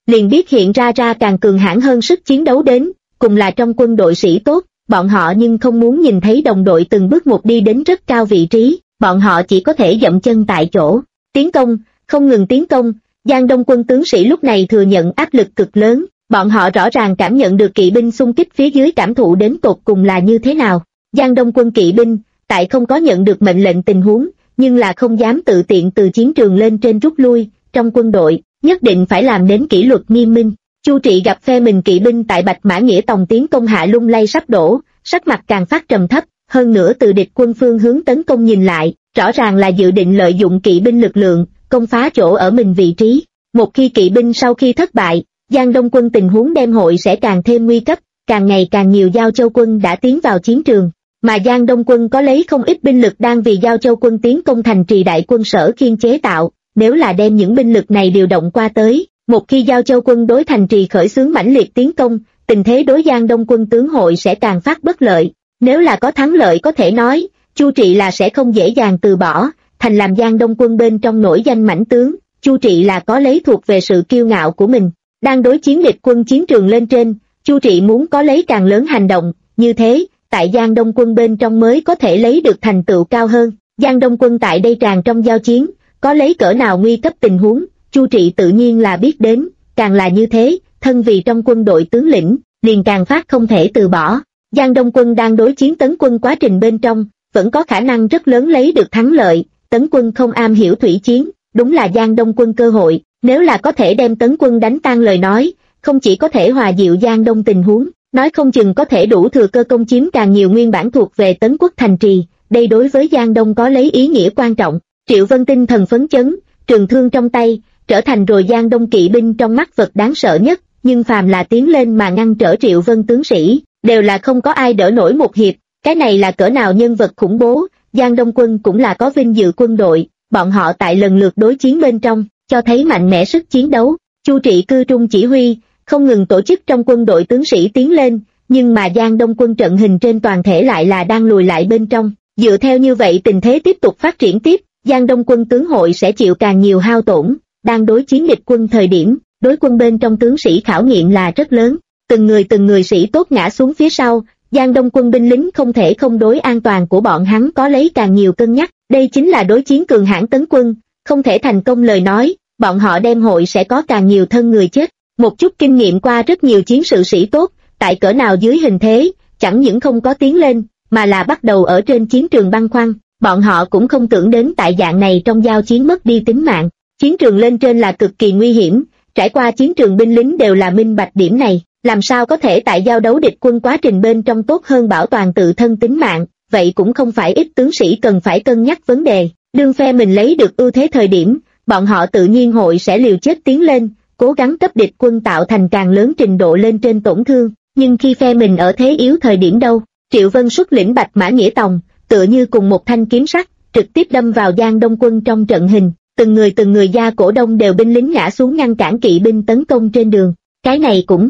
liền biết hiện ra càng cường hãn hơn sức chiến đấu đến, cùng là trong quân đội sĩ tốt, bọn họ nhưng không muốn nhìn thấy đồng đội từng bước một đi đến rất cao vị trí, bọn họ chỉ có thể dậm chân tại chỗ, tiến công, không ngừng tiến công. Giang Đông quân tướng sĩ lúc này thừa nhận áp lực cực lớn, bọn họ rõ ràng cảm nhận được kỵ binh xung kích phía dưới cảm thụ đến tột cùng là như thế nào. Giang Đông quân kỵ binh, tại không có nhận được mệnh lệnh tình huống, nhưng là không dám tự tiện từ chiến trường lên trên rút lui, trong quân đội, nhất định phải làm đến kỷ luật nghiêm minh. Chu Trị gặp phe mình kỵ binh tại Bạch Mã Nghĩa Tòng tiến công hạ lung lay sắp đổ, sắc mặt càng phát trầm thấp, hơn nữa từ địch quân phương hướng tấn công nhìn lại, rõ ràng là dự định lợi dụng kỵ binh lực lượng, công phá chỗ ở mình vị trí. Một khi kỵ binh sau khi thất bại, Giang Đông quân tình huống đem hội sẽ càng thêm nguy cấp, càng ngày càng nhiều Giao Châu quân đã tiến vào chiến trường, mà Giang Đông quân có lấy không ít binh lực đang vì Giao Châu quân tiến công thành trì đại quân Sở Khiên chế tạo, nếu là đem những binh lực này điều động qua tới, một khi Giao Châu quân đối thành trì khởi xướng mãnh liệt tiến công, tình thế đối Giang Đông quân tướng hội sẽ càng phát bất lợi. Nếu là có thắng lợi có thể nói, Chu Trị là sẽ không dễ dàng từ bỏ, thành làm Giang Đông quân bên trong nổi danh mãnh tướng, Chu Trị là có lấy thuộc về sự kiêu ngạo của mình. Đang đối chiến địch quân chiến trường lên trên, Chu Trị muốn có lấy càng lớn hành động, như thế, tại Giang Đông quân bên trong mới có thể lấy được thành tựu cao hơn. Giang Đông quân tại đây tràn trong giao chiến, có lấy cỡ nào nguy cấp tình huống, Chu Trị tự nhiên là biết đến, càng là như thế, thân vì trong quân đội tướng lĩnh, liền càng phát không thể từ bỏ. Giang Đông quân đang đối chiến tấn quân quá trình bên trong, vẫn có khả năng rất lớn lấy được thắng lợi, tấn quân không am hiểu thủy chiến, đúng là Giang Đông quân cơ hội, nếu là có thể đem tấn quân đánh tan lời nói, không chỉ có thể hòa dịu Giang Đông tình huống, nói không chừng có thể đủ thừa cơ công chiếm càng nhiều nguyên bản thuộc về Tấn quốc thành trì, đây đối với Giang Đông có lấy ý nghĩa quan trọng. Triệu Vân tinh thần phấn chấn, trường thương trong tay, trở thành rồi Giang Đông kỵ binh trong mắt vật đáng sợ nhất, nhưng phàm là tiến lên mà ngăn trở Triệu Vân tướng sĩ, đều là không có ai đỡ nổi một hiệp, cái này là cỡ nào nhân vật khủng bố. Giang Đông quân cũng là có vinh dự quân đội, bọn họ tại lần lượt đối chiến bên trong, cho thấy mạnh mẽ sức chiến đấu. Chu Trị cư trung chỉ huy, không ngừng tổ chức trong quân đội tướng sĩ tiến lên, nhưng mà Giang Đông quân trận hình trên toàn thể lại là đang lùi lại bên trong. Dựa theo như vậy tình thế tiếp tục phát triển tiếp, Giang Đông quân tướng hội sẽ chịu càng nhiều hao tổn. Đang đối chiến địch quân thời điểm, đối quân bên trong tướng sĩ khảo nghiệm là rất lớn, từng người sĩ tốt ngã xuống phía sau, Giang Đông quân binh lính không thể không đối an toàn của bọn hắn có lấy càng nhiều cân nhắc. Đây chính là đối chiến cường hãn tấn quân, không thể thành công lời nói, bọn họ đem hội sẽ có càng nhiều thân người chết. Một chút kinh nghiệm qua rất nhiều chiến sự sĩ tốt, tại cỡ nào dưới hình thế, chẳng những không có tiến lên, mà là bắt đầu ở trên chiến trường băn khoăn, bọn họ cũng không tưởng đến tại dạng này trong giao chiến mất đi tính mạng. Chiến trường lên trên là cực kỳ nguy hiểm, trải qua chiến trường binh lính đều là minh bạch điểm này, làm sao có thể tại giao đấu địch quân quá trình bên trong tốt hơn bảo toàn tự thân tính mạng, vậy cũng không phải ít tướng sĩ cần phải cân nhắc vấn đề. Đương phe mình lấy được ưu thế thời điểm, bọn họ tự nhiên hội sẽ liều chết tiến lên, cố gắng cấp địch quân tạo thành càng lớn trình độ lên trên tổn thương, nhưng khi phe mình ở thế yếu thời điểm đâu, Triệu Vân xuất lĩnh Bạch Mã Nghĩa Tòng, tựa như cùng một thanh kiếm sắt, trực tiếp đâm vào Giang Đông quân trong trận hình, từng người da cổ đông đều binh lính ngã xuống ngăn cản kỵ binh tấn công trên đường, cái này cũng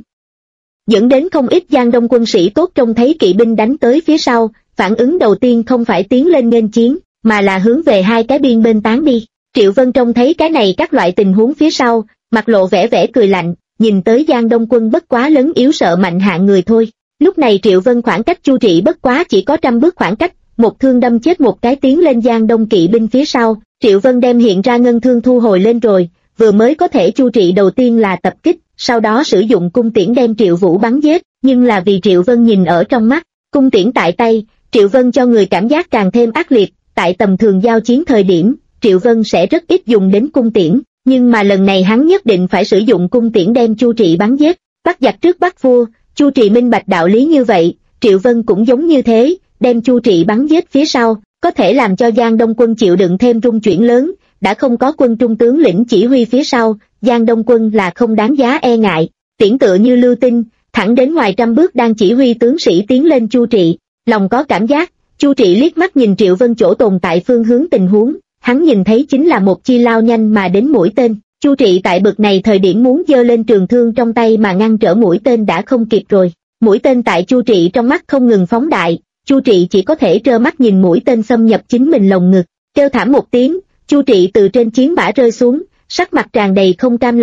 dẫn đến không ít Giang Đông quân sĩ tốt trông thấy kỵ binh đánh tới phía sau, phản ứng đầu tiên không phải tiến lên nghênh chiến, mà là hướng về hai cái biên bên tán đi. Triệu Vân trông thấy cái này các loại tình huống phía sau, mặt lộ vẻ cười lạnh, nhìn tới Giang Đông quân bất quá lớn yếu sợ mạnh hạng người thôi. Lúc này Triệu Vân khoảng cách Chu Trị bất quá chỉ có 100 bước khoảng cách, một thương đâm chết một cái tiến lên Giang Đông kỵ binh phía sau. Triệu Vân đem hiện ra ngân thương thu hồi lên rồi, vừa mới có thể Chu Trị đầu tiên là tập kích, sau đó sử dụng cung tiễn đem Triệu Vũ bắn giết, nhưng là vì Triệu Vân nhìn ở trong mắt, cung tiễn tại tay, Triệu Vân cho người cảm giác càng thêm ác liệt. Tại tầm thường giao chiến thời điểm, Triệu Vân sẽ rất ít dùng đến cung tiễn, nhưng mà lần này hắn nhất định phải sử dụng cung tiễn đem Chu Trị bắn giết. Bắt giặc trước bắt vua, Chu Trị minh bạch đạo lý như vậy, Triệu Vân cũng giống như thế, đem Chu Trị bắn giết phía sau, có thể làm cho Giang Đông quân chịu đựng thêm rung chuyển lớn, đã không có quân trung tướng lĩnh chỉ huy phía sau, Giang Đông quân là không đáng giá e ngại, tiễn tựa như lưu tinh, thẳng đến ngoài 100 bước đang chỉ huy tướng sĩ tiến lên Chu Trị, lòng có cảm giác. Chu Trị liếc mắt nhìn Triệu Vân chỗ tồn tại phương hướng tình huống, hắn nhìn thấy chính là một chi lao nhanh mà đến mũi tên. Chu Trị tại bực này thời điểm muốn giơ lên trường thương trong tay mà ngăn trở mũi tên đã không kịp rồi. Mũi tên tại Chu Trị trong mắt không ngừng phóng đại, Chu Trị chỉ có thể trơ mắt nhìn mũi tên xâm nhập chính mình lồng ngực, kêu thảm một tiếng, Chu Trị từ trên chiến mã rơi xuống, sắc mặt tràn đầy không cam lòng,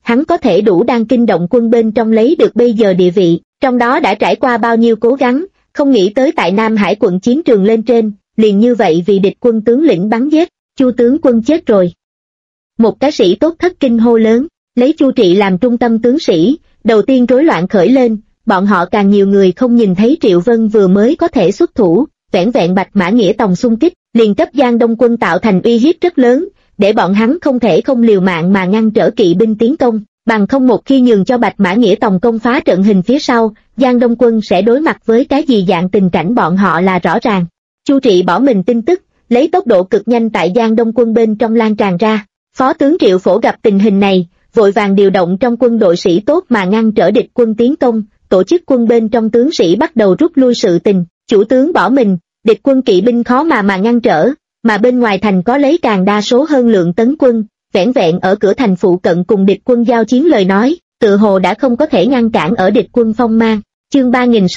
hắn có thể đủ đang kinh động quân bên trong lấy được bây giờ địa vị, trong đó đã trải qua bao nhiêu cố gắng, không nghĩ tới tại Nam Hải quận chiến trường lên trên, liền như vậy vì địch quân tướng lĩnh bắn giết, Chu tướng quân chết rồi. Một cái sĩ tốt thất kinh hô lớn, lấy Chu Trị làm trung tâm tướng sĩ, đầu tiên rối loạn khởi lên, bọn họ càng nhiều người không nhìn thấy Triệu Vân vừa mới có thể xuất thủ, vẻn vẹn Bạch Mã Nghĩa Tòng xung kích, liền cấp Giang Đông quân tạo thành uy hiếp rất lớn, để bọn hắn không thể không liều mạng mà ngăn trở kỵ binh tiến công, bằng không một khi nhường cho Bạch Mã Nghĩa Tòng công phá trận hình phía sau, Giang Đông quân sẽ đối mặt với cái gì dạng tình cảnh bọn họ là rõ ràng. Chu Trị bỏ mình tin tức, lấy tốc độ cực nhanh tại Giang Đông quân bên trong lan tràn ra, Phó tướng Triệu Phổ gặp tình hình này, vội vàng điều động trong quân đội sĩ tốt mà ngăn trở địch quân tiến công, tổ chức quân bên trong tướng sĩ bắt đầu rút lui sự tình, chủ tướng bỏ mình, địch quân kỵ binh khó mà ngăn trở, mà bên ngoài thành có lấy càng đa số hơn lượng tấn quân, vẻn vẹn ở cửa thành phụ cận cùng địch quân giao chiến lời nói, tự hồ đã không có thể ngăn cản ở địch quân phong mang. Chương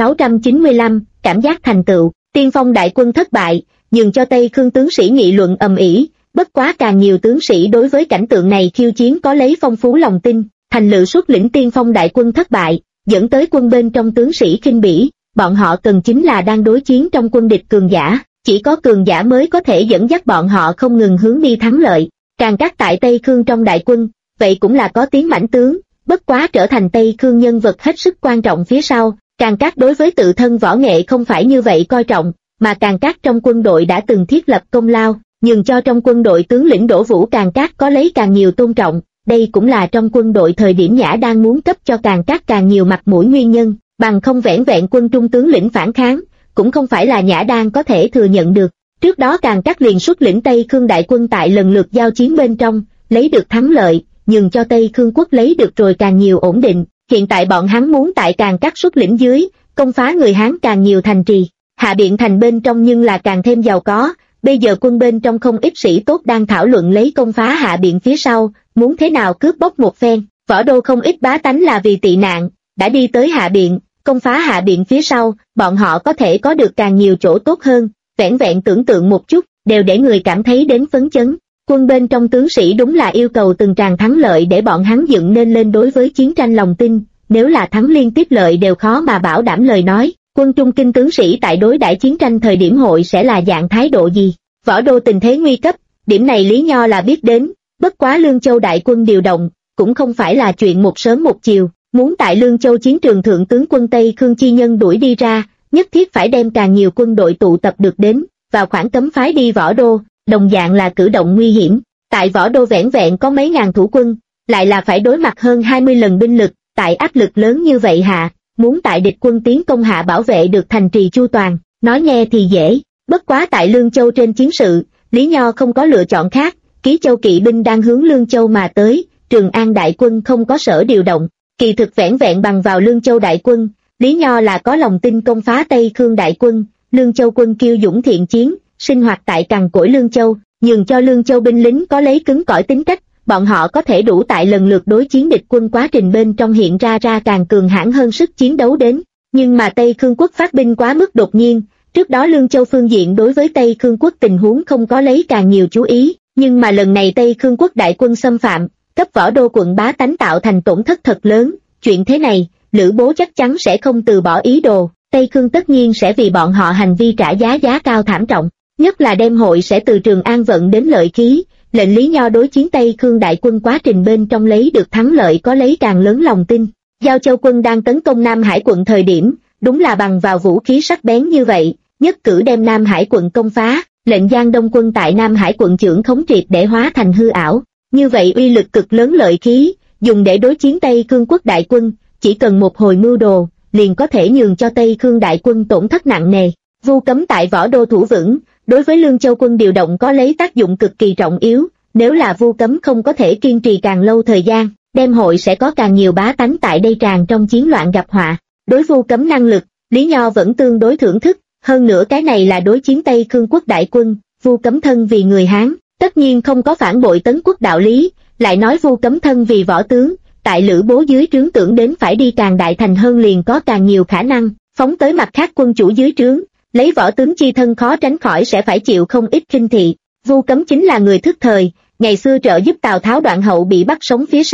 3695, cảm giác thành tựu, tiên phong đại quân thất bại, nhường cho Tây Khương tướng sĩ nghị luận ầm ĩ, bất quá càng nhiều tướng sĩ đối với cảnh tượng này khiêu chiến có lấy phong phú lòng tin, Thành Lự xuất lĩnh tiên phong đại quân thất bại, dẫn tới quân bên trong tướng sĩ khinh bỉ, bọn họ cần chính là đang đối chiến trong quân địch cường giả, chỉ có cường giả mới có thể dẫn dắt bọn họ không ngừng hướng đi thắng lợi. Càng Cát tại Tây Khương trong đại quân, vậy cũng là có tiếng mãnh tướng, bất quá trở thành Tây Khương nhân vật hết sức quan trọng phía sau, Càng Cát đối với tự thân võ nghệ không phải như vậy coi trọng, mà Càng Cát trong quân đội đã từng thiết lập công lao, nhường cho trong quân đội tướng lĩnh Đỗ Vũ Càng Cát có lấy càng nhiều tôn trọng, đây cũng là trong quân đội thời điểm Nhã đang muốn cấp cho Càng Cát càng nhiều mặt mũi nguyên nhân, bằng không vẻn vẹn quân trung tướng lĩnh phản kháng, cũng không phải là Nhã đang có thể thừa nhận được. Trước đó Càng Cát liền xuất lĩnh Tây Khương đại quân tại lần lượt giao chiến bên trong, lấy được thắng lợi, nhường cho Tây Khương quốc lấy được rồi càng nhiều ổn định, hiện tại bọn hắn muốn tại Càng Cát xuất lĩnh dưới, công phá người Hán càng nhiều thành trì, Hạ Biện thành bên trong nhưng là càng thêm giàu có, bây giờ quân bên trong không ít sĩ tốt đang thảo luận lấy công phá Hạ Biện phía sau, muốn thế nào cướp bóc một phen, Võ Đô không ít bá tánh là vì tị nạn, đã đi tới Hạ Biện, công phá Hạ Biện phía sau, bọn họ có thể có được càng nhiều chỗ tốt hơn, vẻn vẹn tưởng tượng một chút, đều để người cảm thấy đến phấn chấn. Quân bên trong tướng sĩ đúng là yêu cầu từng tràng thắng lợi để bọn hắn dựng nên lên đối với chiến tranh lòng tin, nếu là thắng liên tiếp lợi đều khó mà bảo đảm lời nói, quân trung kinh tướng sĩ tại đối đãi chiến tranh thời điểm hội sẽ là dạng thái độ gì. Võ Đô tình thế nguy cấp, điểm này Lý Nho là biết đến, bất quá Lương Châu đại quân điều động, cũng không phải là chuyện một sớm một chiều, muốn tại Lương Châu chiến trường thượng tướng quân Tây Khương chi nhân đuổi đi ra, nhất thiết phải đem càng nhiều quân đội tụ tập được đến, vào khoảng cấm phái đi Võ Đô, đồng dạng là cử động nguy hiểm, tại Võ Đô vẻn vẹn có mấy ngàn thủ quân, lại là phải đối mặt hơn 20 lần binh lực, tại áp lực lớn như vậy hạ, muốn tại địch quân tiến công hạ bảo vệ được thành trì chu toàn, nói nghe thì dễ, bất quá tại Lương Châu trên chiến sự, Lý Nho không có lựa chọn khác, Ký Châu kỵ binh đang hướng Lương Châu mà tới, Trường An đại quân không có sở điều động, kỳ thực vẻn vẹn bằng vào Lương Châu đại quân, Lý Nho là có lòng tin công phá Tây Khương đại quân, Lương Châu quân kiêu dũng thiện chiến, sinh hoạt tại cằn cỗi Lương Châu, nhường cho Lương Châu binh lính có lấy cứng cỏi tính cách, bọn họ có thể đủ tại lần lượt đối chiến địch quân quá trình bên trong hiện ra càng cường hãn hơn sức chiến đấu đến, nhưng mà Tây Khương quốc phát binh quá mức đột nhiên, trước đó Lương Châu phương diện đối với Tây Khương quốc tình huống không có lấy càng nhiều chú ý, nhưng mà lần này Tây Khương quốc đại quân xâm phạm, cấp Võ Đô quận bá tánh tạo thành tổn thất thật lớn, chuyện thế này, Lữ Bố chắc chắn sẽ không từ bỏ ý đồ, Tây Khương tất nhiên sẽ vì bọn họ hành vi trả giá cao thảm trọng, nhất là đêm hội sẽ từ Trường An vận đến lợi khí, lệnh Lý Nho đối chiến Tây Khương đại quân quá trình bên trong lấy được thắng lợi có lấy càng lớn lòng tin. Giao Châu quân đang tấn công Nam Hải quận thời điểm, đúng là bằng vào vũ khí sắc bén như vậy, nhất cử đem Nam Hải quận công phá, lệnh Giang Đông quân tại Nam Hải quận trưởng khống triệt để hóa thành hư ảo, như vậy uy lực cực lớn lợi khí, dùng để đối chiến Tây Khương quốc đại quân, chỉ cần một hồi mưu đồ, liền có thể nhường cho Tây Khương đại quân tổn thất nặng nề. Vu Cấm tại Võ Đô thủ vững, đối với Lương Châu quân điều động có lấy tác dụng cực kỳ trọng yếu, nếu là Vu Cấm không có thể kiên trì càng lâu thời gian, đem hội sẽ có càng nhiều bá tánh tại đây tràn trong chiến loạn gặp họa. Đối Vu Cấm năng lực, Lý Nho vẫn tương đối thưởng thức, hơn nữa cái này là đối chiến Tây Khương quốc đại quân, Vu Cấm thân vì người Hán, tất nhiên không có phản bội tấn quốc đạo lý, lại nói Vu Cấm thân vì võ tướng, tại Lữ Bố dưới trướng tưởng đến phải đi càng đại thành hơn liền có càng nhiều khả năng, phóng tới mặt khác quân chủ dưới trướng, lấy võ tướng chi thân khó tránh khỏi sẽ phải chịu không ít khinh thị. Vu Cấm chính là người thức thời, ngày xưa trợ giúp Tào Tháo Đoạn Hậu bị bắt sống phía sau,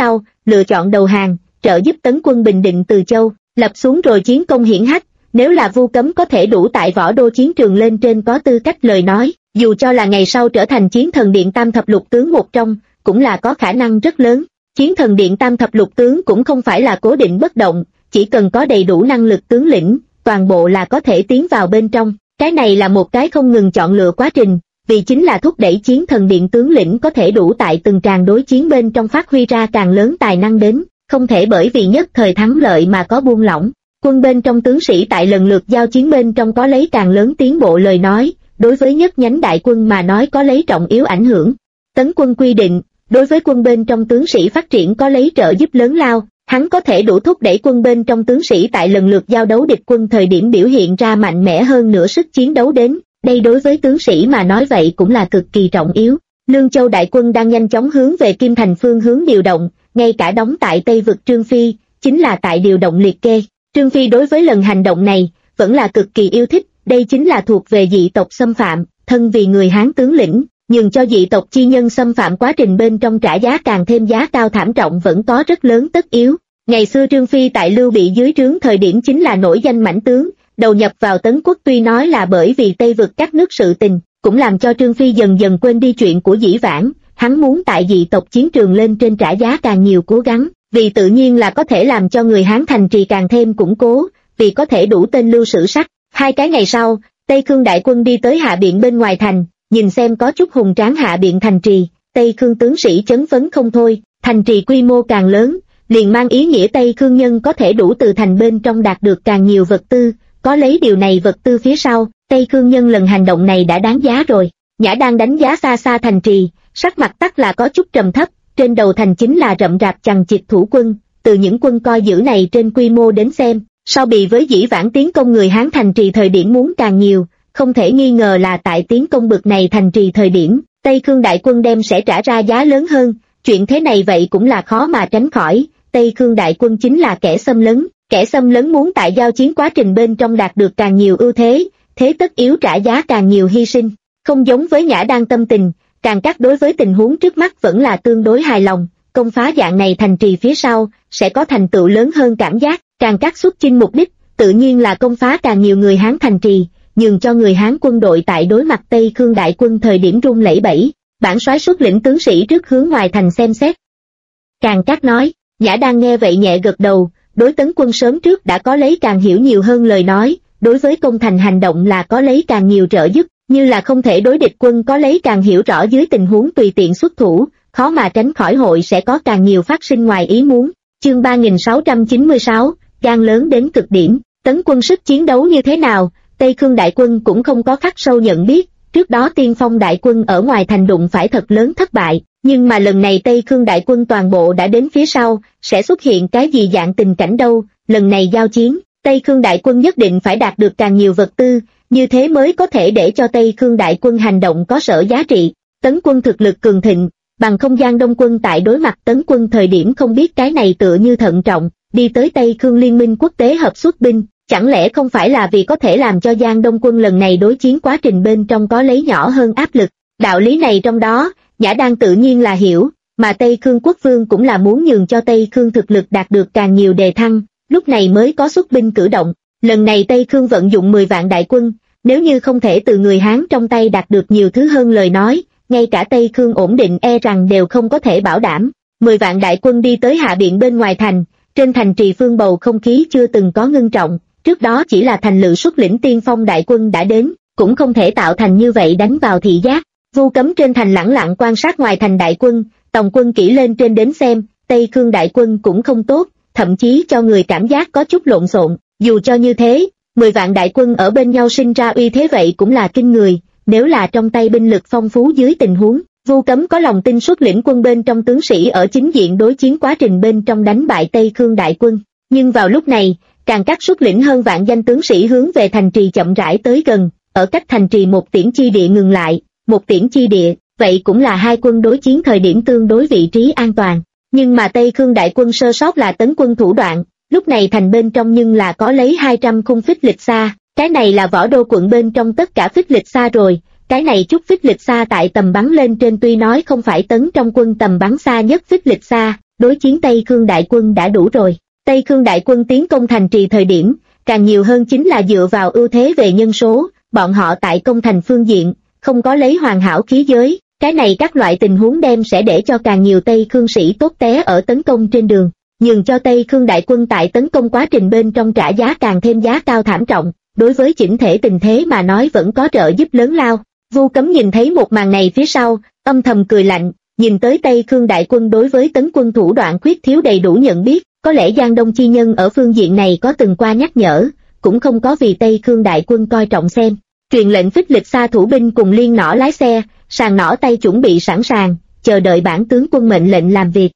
lựa chọn đầu hàng, trợ giúp tấn quân bình định Từ Châu, lập xuống rồi chiến công hiển hách. Nếu là Vu Cấm có thể đủ tại võ đô chiến trường lên trên có tư cách lời nói, dù cho là ngày sau trở thành Chiến Thần Điện Tam Thập Lục Tướng một trong, cũng là có khả năng rất lớn. Chiến Thần Điện Tam Thập Lục Tướng cũng không phải là cố định bất động, chỉ cần có đầy đủ năng lực tướng lĩnh, toàn bộ là có thể tiến vào bên trong. Cái này là một cái không ngừng chọn lựa quá trình, vì chính là thúc đẩy Chiến Thần Điện tướng lĩnh có thể đủ tại từng tràng đối chiến bên trong phát huy ra càng lớn tài năng đến, không thể bởi vì nhất thời thắng lợi mà có buông lỏng. Quân bên trong tướng sĩ tại lần lượt giao chiến bên trong có lấy càng lớn tiến bộ lời nói, đối với nhất nhánh đại quân mà nói có lấy trọng yếu ảnh hưởng. Tấn quân quy định, đối với quân bên trong tướng sĩ phát triển có lấy trợ giúp lớn lao, hắn có thể đủ thúc đẩy quân bên trong tướng sĩ tại lần lượt giao đấu địch quân thời điểm biểu hiện ra mạnh mẽ hơn nữa sức chiến đấu đến, đây đối với tướng sĩ mà nói vậy cũng là cực kỳ trọng yếu. Lương Châu đại quân đang nhanh chóng hướng về Kim Thành phương hướng điều động, ngay cả đóng tại Tây vực Trương Phi, chính là tại điều động liệt kê. Trương Phi đối với lần hành động này, vẫn là cực kỳ yêu thích, đây chính là thuộc về dị tộc xâm phạm, thân vì người Hán tướng lĩnh, nhưng cho dị tộc chi nhân xâm phạm quá trình bên trong trả giá càng thêm giá cao thảm trọng vẫn có rất lớn tất yếu. Ngày xưa Trương Phi tại Lưu Bị dưới trướng thời điểm chính là nổi danh mãnh tướng, đầu nhập vào Tấn quốc tuy nói là bởi vì Tây vực các nước sự tình, cũng làm cho Trương Phi dần dần quên đi chuyện của dĩ vãng, hắn muốn tại dị tộc chiến trường lên trên trả giá càng nhiều cố gắng, vì tự nhiên là có thể làm cho người Hán thành trì càng thêm củng cố, vì có thể đủ tên lưu sử sách. 2 cái ngày sau, Tây Khương đại quân đi tới Hạ Biện bên ngoài thành, nhìn xem có chút hùng tráng Hạ Biện thành trì, Tây Khương tướng sĩ chấn phấn không thôi, thành trì quy mô càng lớn, liền mang ý nghĩa Tây Khương nhân có thể đủ từ thành bên trong đạt được càng nhiều vật tư, có lấy điều này vật tư phía sau, Tây Khương nhân lần hành động này đã đáng giá rồi. Nhã đang đánh giá xa xa thành trì, sắc mặt tắc là có chút trầm thấp, trên đầu thành chính là rậm rạp chằng chịt thủ quân, từ những quân coi giữ này trên quy mô đến xem, so bì với dĩ vãng tiến công người Hán thành trì thời điểm muốn càng nhiều, không thể nghi ngờ là tại tiến công bực này thành trì thời điểm, Tây Khương đại quân đem sẽ trả ra giá lớn hơn, chuyện thế này vậy cũng là khó mà tránh khỏi, Tây Khương đại quân chính là kẻ xâm lấn muốn tại giao chiến quá trình bên trong đạt được càng nhiều ưu thế, thế tất yếu trả giá càng nhiều hy sinh, không giống với Nhã Đan tâm tình, Càng Cát đối với tình huống trước mắt vẫn là tương đối hài lòng, công phá dạng này thành trì phía sau, sẽ có thành tựu lớn hơn cảm giác, Càng Cát xuất chinh mục đích, tự nhiên là công phá càng nhiều người Hán thành trì, nhường cho người Hán quân đội tại đối mặt Tây Khương đại quân thời điểm rung lẩy bẩy, bản soái xuất lĩnh tướng sĩ trước hướng ngoài thành xem xét. Càng Cát nói, Nhã Đan nghe vậy nhẹ gật đầu, đối Tấn quân sớm trước đã có lấy càng hiểu nhiều hơn lời nói, đối với công thành hành động là có lấy càng nhiều trợ giúp, như là không thể đối địch quân có lấy càng hiểu rõ dưới tình huống tùy tiện xuất thủ, khó mà tránh khỏi hội sẽ có càng nhiều phát sinh ngoài ý muốn. Chương 3696, gan lớn đến cực điểm, Tấn quân sức chiến đấu như thế nào, Tây Khương đại quân cũng không có khắc sâu nhận biết, trước đó Tiên Phong đại quân ở ngoài thành đụng phải thật lớn thất bại, nhưng mà lần này Tây Khương đại quân toàn bộ đã đến phía sau, sẽ xuất hiện cái gì dạng tình cảnh đâu, lần này giao chiến, Tây Khương đại quân nhất định phải đạt được càng nhiều vật tư, như thế mới có thể để cho Tây Khương đại quân hành động có sở giá trị. Tấn quân thực lực cường thịnh, bằng không Giang Đông quân tại đối mặt Tấn quân thời điểm không biết cái này tựa như thận trọng, đi tới Tây Khương liên minh quốc tế hợp xuất binh, chẳng lẽ không phải là vì có thể làm cho Giang Đông quân lần này đối chiến quá trình bên trong có lấy nhỏ hơn áp lực. Đạo lý này trong đó, Nhã Đan tự nhiên là hiểu, mà Tây Khương quốc vương cũng là muốn nhường cho Tây Khương thực lực đạt được càng nhiều đề thăng, lúc này mới có xuất binh cử động. Lần này Tây Khương vận dụng 10 vạn đại quân, nếu như không thể từ người Hán trong tay đạt được nhiều thứ hơn lời nói, ngay cả Tây Khương ổn định e rằng đều không có thể bảo đảm. 10 vạn đại quân đi tới Hạ Biện bên ngoài thành, trên thành trì phương bầu không khí chưa từng có ngưng trọng, trước đó chỉ là thành lự xuất lĩnh Tiên Phong đại quân đã đến, cũng không thể tạo thành như vậy đánh vào thị giác. Vu Cấm trên thành lẳng lặng quan sát ngoài thành đại quân, tổng quân kỹ lên trên đến xem, Tây Khương đại quân cũng không tốt, thậm chí cho người cảm giác có chút lộn xộn, dù cho như thế, 10 vạn đại quân ở bên nhau sinh ra uy thế vậy cũng là kinh người, nếu là trong tay binh lực phong phú dưới tình huống, Vu Cấm có lòng tin xuất lĩnh quân bên trong tướng sĩ ở chính diện đối chiến quá trình bên trong đánh bại Tây Khương đại quân, nhưng vào lúc này, Càng Cát xuất lĩnh hơn vạn danh tướng sĩ hướng về thành trì chậm rãi tới gần, ở cách thành trì một tiễn chi địa ngừng lại, một tiễn chi địa, vậy cũng là hai quân đối chiến thời điểm tương đối vị trí an toàn, nhưng mà Tây Khương đại quân sơ sót là tấn quân thủ đoạn, lúc này thành bên trong nhưng là có lấy 200 khung phích lịch xa, cái này là Võ Đô quận bên trong tất cả phích lịch xa rồi, cái này chút phích lịch xa tại tầm bắn lên trên tuy nói không phải tấn trong quân tầm bắn xa nhất phích lịch xa, đối chiến Tây Khương đại quân đã đủ rồi. Tây Khương đại quân tiến công thành trì thời điểm, càng nhiều hơn chính là dựa vào ưu thế về nhân số, bọn họ tại công thành phương diện, không có lấy hoàn hảo khí giới, cái này các loại tình huống đem sẽ để cho càng nhiều Tây Khương sĩ tốt té ở tấn công trên đường, nhường cho Tây Khương đại quân tại tấn công quá trình bên trong trả giá càng thêm giá cao thảm trọng, đối với chỉnh thể tình thế mà nói vẫn có trợ giúp lớn lao. Vu Cấm nhìn thấy một màn này phía sau, âm thầm cười lạnh, nhìn tới Tây Khương đại quân đối với tấn quân thủ đoạn khuyết thiếu đầy đủ nhận biết, có lẽ Giang Đông chi nhân ở phương diện này có từng qua nhắc nhở, cũng không có vì Tây Khương đại quân coi trọng xem. Truyền lệnh phích lịch xa thủ binh cùng liên nỏ lái xe, sàng nỏ tay chuẩn bị sẵn sàng, chờ đợi bản tướng quân mệnh lệnh làm việc.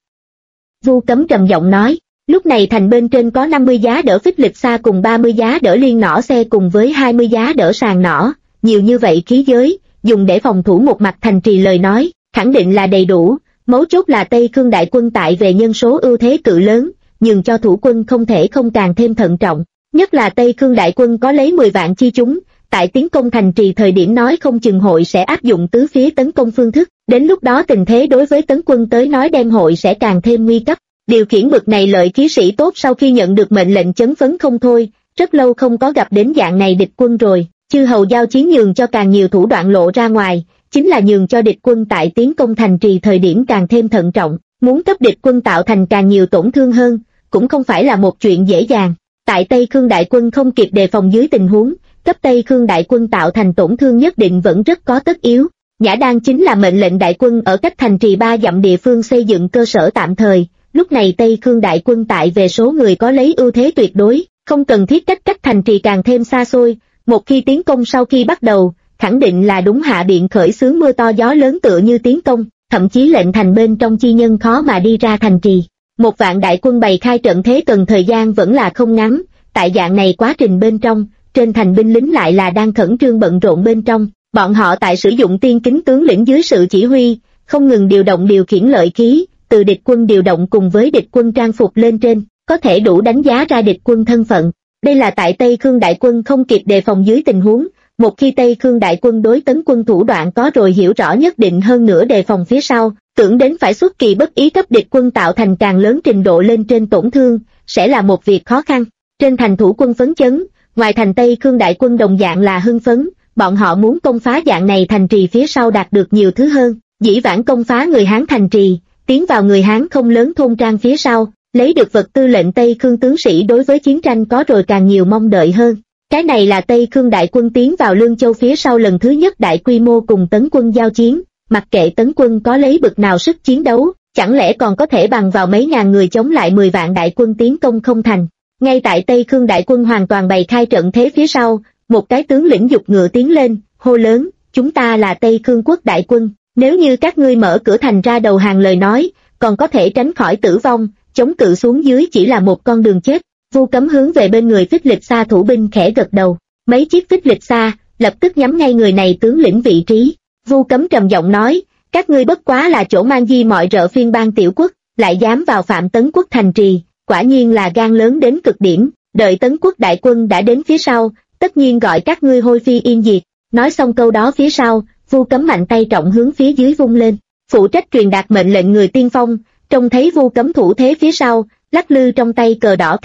Vu Cấm trầm giọng nói, lúc này thành bên trên có 50 giá đỡ phích lịch xa cùng 30 giá đỡ liên nỏ xe cùng với 20 giá đỡ sàng nỏ, nhiều như vậy khí giới, dùng để phòng thủ một mặt thành trì lời nói, khẳng định là đầy đủ, mấu chốt là Tây Khương đại quân tại về nhân số ưu thế cự lớn, nhưng cho thủ quân không thể không càng thêm thận trọng, nhất là Tây Khương đại quân có lấy 10 vạn chi chúng, tại tiến công thành trì thời điểm nói không chừng hội sẽ áp dụng tứ phía tấn công phương thức, đến lúc đó tình thế đối với tấn quân tới nói đem hội sẽ càng thêm nguy cấp. Điều khiển bực này lợi khí sĩ tốt sau khi nhận được mệnh lệnh chấn phấn không thôi, rất lâu không có gặp đến dạng này địch quân rồi, chư hầu giao chiến nhường cho càng nhiều thủ đoạn lộ ra ngoài, chính là nhường cho địch quân tại tiến công thành trì thời điểm càng thêm thận trọng, muốn cấp địch quân tạo thành càng nhiều tổn thương hơn, cũng không phải là một chuyện dễ dàng. Tại Tây Khương đại quân không kịp đề phòng dưới tình huống, cấp Tây Khương đại quân tạo thành tổn thương nhất định vẫn rất có tất yếu. Nhã Đan chính là mệnh lệnh đại quân ở cách thành trì 3 dặm địa phương xây dựng cơ sở tạm thời, lúc này Tây Khương đại quân tại về số người có lấy ưu thế tuyệt đối, không cần thiết cách thành trì càng thêm xa xôi, một khi tiến công sau khi bắt đầu, khẳng định là đúng hạ biện khởi xướng mưa to gió lớn tựa như tiến công, thậm chí lệnh thành bên trong chi nhân khó mà đi ra thành trì. Một vạn đại quân bày khai trận thế cần thời gian vẫn là không ngắn, tại dạng này quá trình bên trong, trên thành binh lính lại là đang khẩn trương bận rộn bên trong, bọn họ tại sử dụng tiên kính tướng lĩnh dưới sự chỉ huy, không ngừng điều động điều khiển lợi khí, từ địch quân điều động cùng với địch quân trang phục lên trên, có thể đủ đánh giá ra địch quân thân phận. Đây là tại Tây Khương đại quân không kịp đề phòng dưới tình huống, một khi Tây Khương đại quân đối tấn quân thủ đoạn có rồi hiểu rõ nhất định hơn nữa đề phòng phía sau, tưởng đến phải xuất kỳ bất ý cấp địch quân tạo thành càng lớn trình độ lên trên tổn thương, sẽ là một việc khó khăn. Trên thành thủ quân phấn chấn, ngoài thành Tây Khương đại quân đồng dạng là hưng phấn, bọn họ muốn công phá dạng này thành trì phía sau đạt được nhiều thứ hơn, dĩ vãng công phá người Hán thành trì, tiến vào người Hán không lớn thôn trang phía sau, lấy được vật tư lệnh Tây Khương tướng sĩ đối với chiến tranh có rồi càng nhiều mong đợi hơn. Cái này là Tây Khương đại quân tiến vào Lương Châu phía sau lần thứ nhất đại quy mô cùng tấn quân giao chiến, mặc kệ tấn quân có lấy bực nào sức chiến đấu, chẳng lẽ còn có thể bằng vào mấy ngàn người chống lại 10 vạn đại quân tiến công không thành. Ngay tại Tây Khương đại quân hoàn toàn bày khai trận thế phía sau, một cái tướng lĩnh giục ngựa tiến lên, hô lớn, chúng ta là Tây Khương quốc đại quân, nếu như các ngươi mở cửa thành ra đầu hàng lời nói, còn có thể tránh khỏi tử vong, chống cự xuống dưới chỉ là một con đường chết. Vu Cấm hướng về bên người phích lịch xa thủ binh khẽ gật đầu, mấy chiếc phích lịch xa lập tức nhắm ngay người này tướng lĩnh vị trí. Vu Cấm trầm giọng nói, các ngươi bất quá là chỗ mang di mọi rợ phiên bang tiểu quốc, lại dám vào phạm Tấn quốc thành trì, quả nhiên là gan lớn đến cực điểm, đợi Tấn quốc đại quân đã đến phía sau, tất nhiên gọi các ngươi hôi phi yên diệt. Nói xong câu đó phía sau, Vu Cấm mạnh tay trọng hướng phía dưới vung lên, phụ trách truyền đạt mệnh lệnh người tiên phong, trông thấy Vu Cấm thủ thế phía sau, lắc lư trong tay cờ đỏ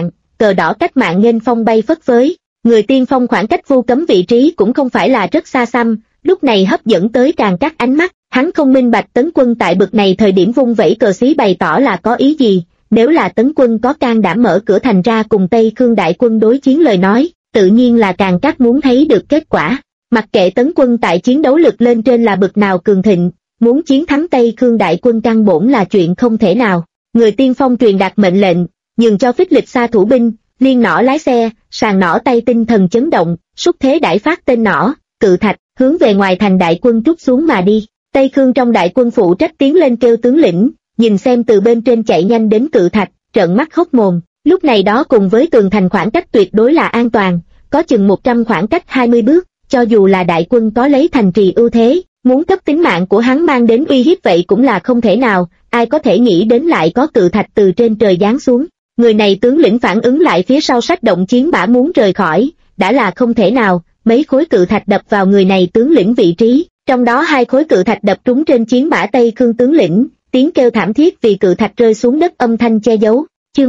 cách mạng nghênh phong bay phất phới. Người tiên phong khoảng cách Vu Cấm vị trí cũng không phải là rất xa xăm, lúc này hấp dẫn tới càng các ánh mắt, hắn không minh bạch tấn quân tại bực này thời điểm vung vẩy cờ xí bày tỏ là có ý gì, nếu là tấn quân có can đảm mở cửa thành ra cùng Tây Khương đại quân đối chiến lời nói, tự nhiên là càng các muốn thấy được kết quả. Mặc kệ tấn quân tại chiến đấu lực lên trên là bực nào cường thịnh, muốn chiến thắng Tây Khương đại quân căn bổn là chuyện không thể nào. Người tiên phong truyền đạt mệnh lệnh, nhường cho phích lịch xa thủ binh, liên nỏ lái xe, sàng nỏ tay tinh thần chấn động, xúc thế đãi phát tên nỏ, cự thạch, hướng về ngoài thành đại quân trút xuống mà đi. Tây Khương trong đại quân phụ trách tiến lên kêu tướng lĩnh, nhìn xem từ bên trên chạy nhanh đến cự thạch, trợn mắt hốc mồm. Lúc này đó cùng với tường thành khoảng cách tuyệt đối là an toàn, có chừng 100 khoảng cách 20 bước, cho dù là đại quân có lấy thành trì ưu thế, muốn cấp tính mạng của hắn mang đến uy hiếp vậy cũng là không thể nào, ai có thể nghĩ đến lại có cự thạch từ trên trời giáng xuống. Người này tướng lĩnh phản ứng lại phía sau sách động chiến bả muốn rời khỏi, đã là không thể nào, mấy khối cự thạch đập vào người này tướng lĩnh vị trí, trong đó 2 khối cự thạch đập trúng trên chiến bả Tây Khương tướng lĩnh, tiếng kêu thảm thiết vì cự thạch rơi xuống đất âm thanh che giấu. Chương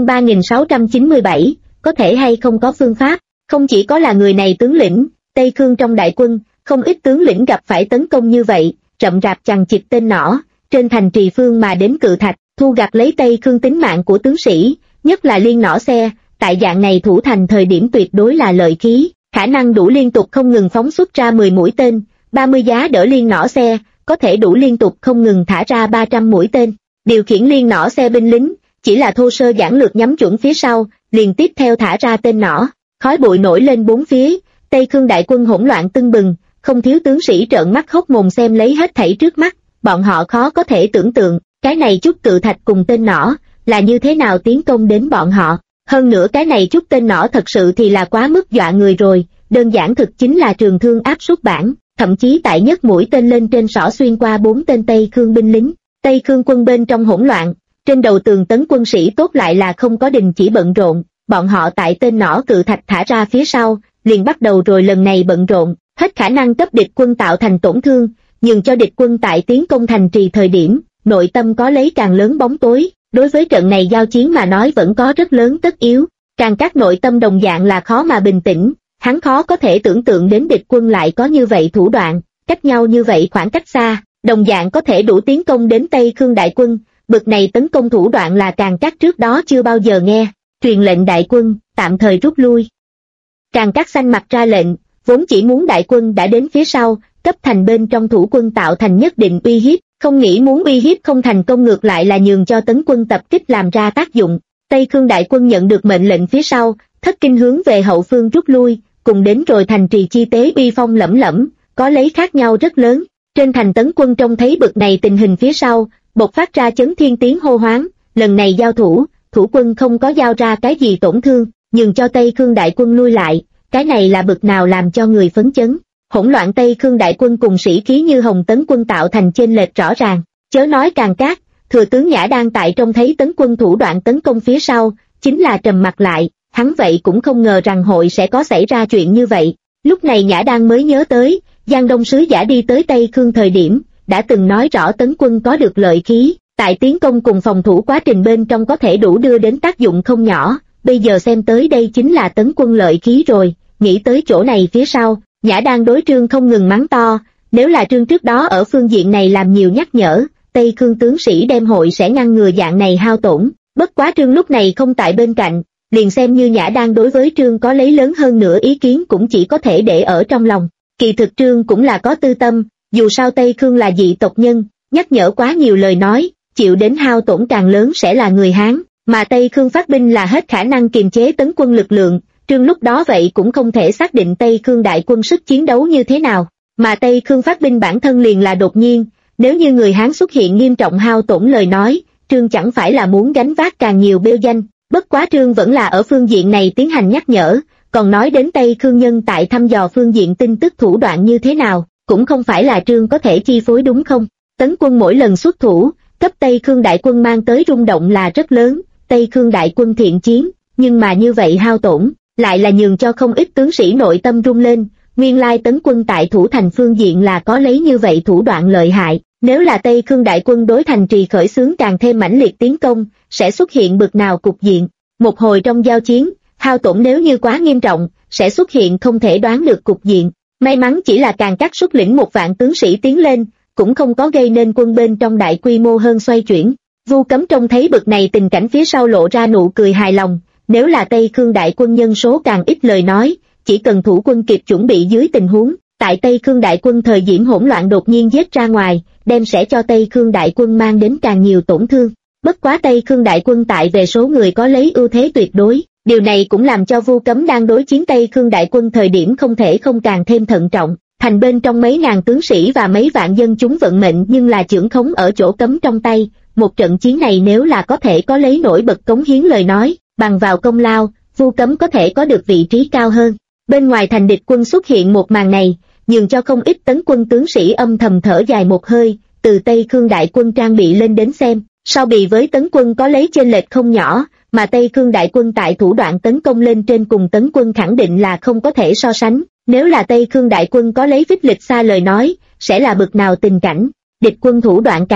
3697, có thể hay không có phương pháp. Không chỉ có là người này tướng lĩnh, Tây Khương trong đại quân, không ít tướng lĩnh gặp phải tấn công như vậy, rậm rạp chằng chịt tên nỏ, trên thành trì phương mà đến cự thạch, thu gặt lấy Tây Khương tính mạng của tướng sĩ, nhất là liên nỏ xe, tại dạng này thủ thành thời điểm tuyệt đối là lợi khí, khả năng đủ liên tục không ngừng phóng xuất ra 10 mũi tên, 30 giá đỡ liên nỏ xe, có thể đủ liên tục không ngừng thả ra 300 mũi tên. Điều khiển liên nỏ xe binh lính, chỉ là thô sơ giản lược nhắm chuẩn phía sau, liền tiếp theo thả ra tên nỏ, khói bụi nổi lên bốn phía, Tây Khương đại quân hỗn loạn tưng bừng, không thiếu tướng sĩ trợn mắt hốc mồm xem lấy hết thảy trước mắt, bọn họ khó có thể tưởng tượng, cái này chút cự thạch cùng tên nỏ, là như thế nào tiến công đến bọn họ. Hơn nữa cái này chút tên nỏ thật sự thì là quá mức dọa người rồi, đơn giản thực chính là trường thương áp suất bản, thậm chí tại nhất mũi tên lên trên sỏ xuyên qua 4 tên Tây Khương binh lính. Tây Khương quân bên trong hỗn loạn, trên đầu tường tấn quân sĩ tốt lại là không có đình chỉ bận rộn, bọn họ tại tên nỏ cự thạch thả ra phía sau, liền bắt đầu rồi lần này bận rộn, hết khả năng cấp địch quân tạo thành tổn thương, nhường cho địch quân tại tiến công thành trì thời điểm, nội tâm có lấy càng lớn bóng tối, đối với trận này giao chiến mà nói vẫn có rất lớn tất yếu, càng các nội tâm đồng dạng là khó mà bình tĩnh, hắn khó có thể tưởng tượng đến địch quân lại có như vậy thủ đoạn, cách nhau như vậy khoảng cách xa, đồng dạng có thể đủ tiến công đến Tây Khương đại quân, bực này tấn công thủ đoạn là càng các trước đó chưa bao giờ nghe, truyền lệnh đại quân, tạm thời rút lui. Càng các xanh mặt ra lệnh, vốn chỉ muốn đại quân đã đến phía sau, cấp thành bên trong thủ quân tạo thành nhất định uy hiếp, không nghĩ muốn uy hiếp không thành công ngược lại là nhường cho tấn quân tập kích làm ra tác dụng. Tây Khương đại quân nhận được mệnh lệnh phía sau, thất kinh hướng về hậu phương rút lui, cùng đến rồi thành trì chi tế uy phong lẫm lẫm, có lấy khác nhau rất lớn. Trên thành tấn quân trông thấy bực này tình hình phía sau, bộc phát ra chấn thiên tiếng hô hoáng, lần này giao thủ, thủ quân không có giao ra cái gì tổn thương, nhường cho Tây Khương đại quân lui lại, cái này là bực nào làm cho người phấn chấn. Hỗn loạn Tây Khương đại quân cùng sĩ khí như Hồng tấn quân tạo thành chênh lệch rõ ràng, chớ nói càng cát, thừa tướng Nhã đang tại trông thấy tấn quân thủ đoạn tấn công phía sau, chính là trầm mặt lại, hắn vậy cũng không ngờ rằng hội sẽ có xảy ra chuyện như vậy. Lúc này Nhã đang mới nhớ tới, Giang Đông sứ giả đi tới Tây Khương thời điểm, đã từng nói rõ tấn quân có được lợi khí, tại tiến công cùng phòng thủ quá trình bên trong có thể đủ đưa đến tác dụng không nhỏ, bây giờ xem tới đây chính là tấn quân lợi khí rồi, nghĩ tới chỗ này phía sau, Nhã đang đối Trương không ngừng mắng to, nếu là Trương trước đó ở phương diện này làm nhiều nhắc nhở, Tây Khương tướng sĩ đem hội sẽ ngăn ngừa dạng này hao tổn, bất quá Trương lúc này không tại bên cạnh, liền xem như Nhã đang đối với Trương có lấy lớn hơn nữa ý kiến cũng chỉ có thể để ở trong lòng. Kỳ thực Trương cũng là có tư tâm, dù sao Tây Khương là dị tộc nhân, nhắc nhở quá nhiều lời nói, chịu đến hao tổn càng lớn sẽ là người Hán, mà Tây Khương phát binh là hết khả năng kiềm chế tấn quân lực lượng, Trương lúc đó vậy cũng không thể xác định Tây Khương đại quân sức chiến đấu như thế nào, mà Tây Khương phát binh bản thân liền là đột nhiên, nếu như người Hán xuất hiện nghiêm trọng hao tổn lời nói, Trương chẳng phải là muốn gánh vác càng nhiều bêu danh, bất quá Trương vẫn là ở phương diện này tiến hành nhắc nhở, còn nói đến Tây Khương nhân tại thăm dò phương diện tin tức thủ đoạn như thế nào, cũng không phải là Trương có thể chi phối đúng không? Tấn quân mỗi lần xuất thủ, cấp Tây Khương đại quân mang tới rung động là rất lớn, Tây Khương đại quân thiện chiến, nhưng mà như vậy hao tổn, lại là nhường cho không ít tướng sĩ nội tâm rung lên, nguyên lai tấn quân tại thủ thành phương diện là có lấy như vậy thủ đoạn lợi hại, nếu là Tây Khương đại quân đối thành trì khởi xướng càng thêm mãnh liệt tiến công, sẽ xuất hiện bực nào cục diện. Một hồi trong giao chiến, hao tổn nếu như quá nghiêm trọng, sẽ xuất hiện không thể đoán được cục diện. May mắn chỉ là càng cắt xuất lĩnh 1 vạn tướng sĩ tiến lên, cũng không có gây nên quân bên trong đại quy mô hơn xoay chuyển. Vu Cấm trông thấy bực này tình cảnh phía sau lộ ra nụ cười hài lòng, nếu là Tây Khương đại quân nhân số càng ít lời nói, chỉ cần thủ quân kịp chuẩn bị dưới tình huống, tại Tây Khương đại quân thời điểm hỗn loạn đột nhiên giết ra ngoài, đem sẽ cho Tây Khương đại quân mang đến càng nhiều tổn thương. Bất quá Tây Khương đại quân tại về số người có lấy ưu thế tuyệt đối, điều này cũng làm cho Vu Cấm đang đối chiến Tây Khương đại quân thời điểm không thể không càng thêm thận trọng. Thành bên trong mấy ngàn tướng sĩ và mấy vạn dân chúng vận mệnh nhưng là chưởng khống ở chỗ Cấm trong tay, một trận chiến này nếu là có thể có lấy nổi bật cống hiến lời nói, bằng vào công lao, Vu Cấm có thể có được vị trí cao hơn. Bên ngoài thành địch quân xuất hiện một màn này, nhường cho không ít tấn quân tướng sĩ âm thầm thở dài một hơi, từ Tây Khương đại quân trang bị lên đến xem, sau bị với tấn quân có lấy chênh lệch không nhỏ, mà Tây Khương đại quân tại thủ đoạn tấn công lên trên cùng tấn quân khẳng định là không có thể so sánh, nếu là Tây Khương đại quân có lấy phích lịch xa lời nói, sẽ là bực nào tình cảnh, địch quân thủ đoạn càng ít,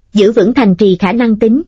giữ vững thành trì khả năng tính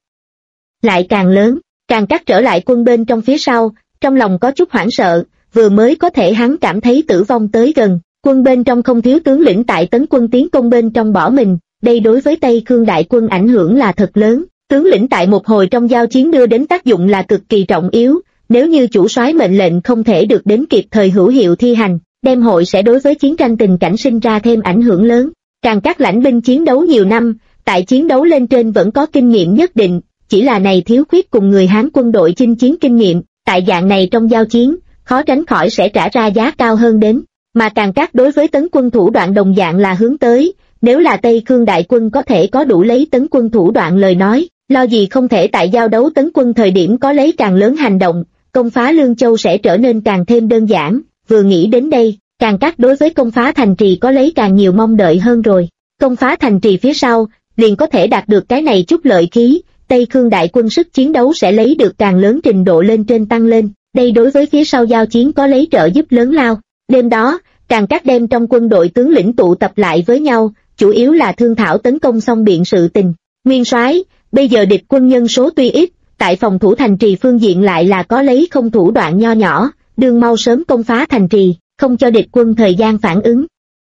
lại càng lớn. Càng cắt trở lại quân bên trong phía sau, trong lòng có chút hoảng sợ, vừa mới có thể hắn cảm thấy tử vong tới gần. Quân bên trong không thiếu tướng lĩnh tại tấn quân tiến công bên trong bỏ mình, đây đối với Tây Khương đại quân ảnh hưởng là thật lớn. Tướng lĩnh tại một hồi trong giao chiến đưa đến tác dụng là cực kỳ trọng yếu, nếu như chủ soái mệnh lệnh không thể được đến kịp thời hữu hiệu thi hành, đem hội sẽ đối với chiến tranh tình cảnh sinh ra thêm ảnh hưởng lớn. Càng các lãnh binh chiến đấu nhiều năm, tại chiến đấu lên trên vẫn có kinh nghiệm nhất định, chỉ là này thiếu khuyết cùng người Hán quân đội chinh chiến kinh nghiệm, tại dạng này trong giao chiến, khó tránh khỏi sẽ trả ra giá cao hơn đến. Mà càng các đối với tấn quân thủ đoạn đồng dạng là hướng tới, nếu là Tây Khương đại quân có thể có đủ lấy tấn quân thủ đoạn lời nói, lo gì không thể tại giao đấu tấn quân thời điểm có lấy càng lớn hành động, công phá Lương Châu sẽ trở nên càng thêm đơn giản. Vừa nghĩ đến đây, càng các đối với công phá thành trì có lấy càng nhiều mong đợi hơn rồi. Công phá thành trì phía sau, liền có thể đạt được cái này chút lợi khí, Tây Khương đại quân sức chiến đấu sẽ lấy được càng lớn trình độ lên trên tăng lên, đây đối với phía sau giao chiến có lấy trợ giúp lớn lao. Đêm đó, càng các đem trong quân đội tướng lĩnh tụ tập lại với nhau, chủ yếu là thương thảo tấn công xong biện sự tình. Nguyên soái, bây giờ địch quân nhân số tuy ít, tại phòng thủ thành trì phương diện lại là có lấy không thủ đoạn nho nhỏ, đương mau sớm công phá thành trì, không cho địch quân thời gian phản ứng.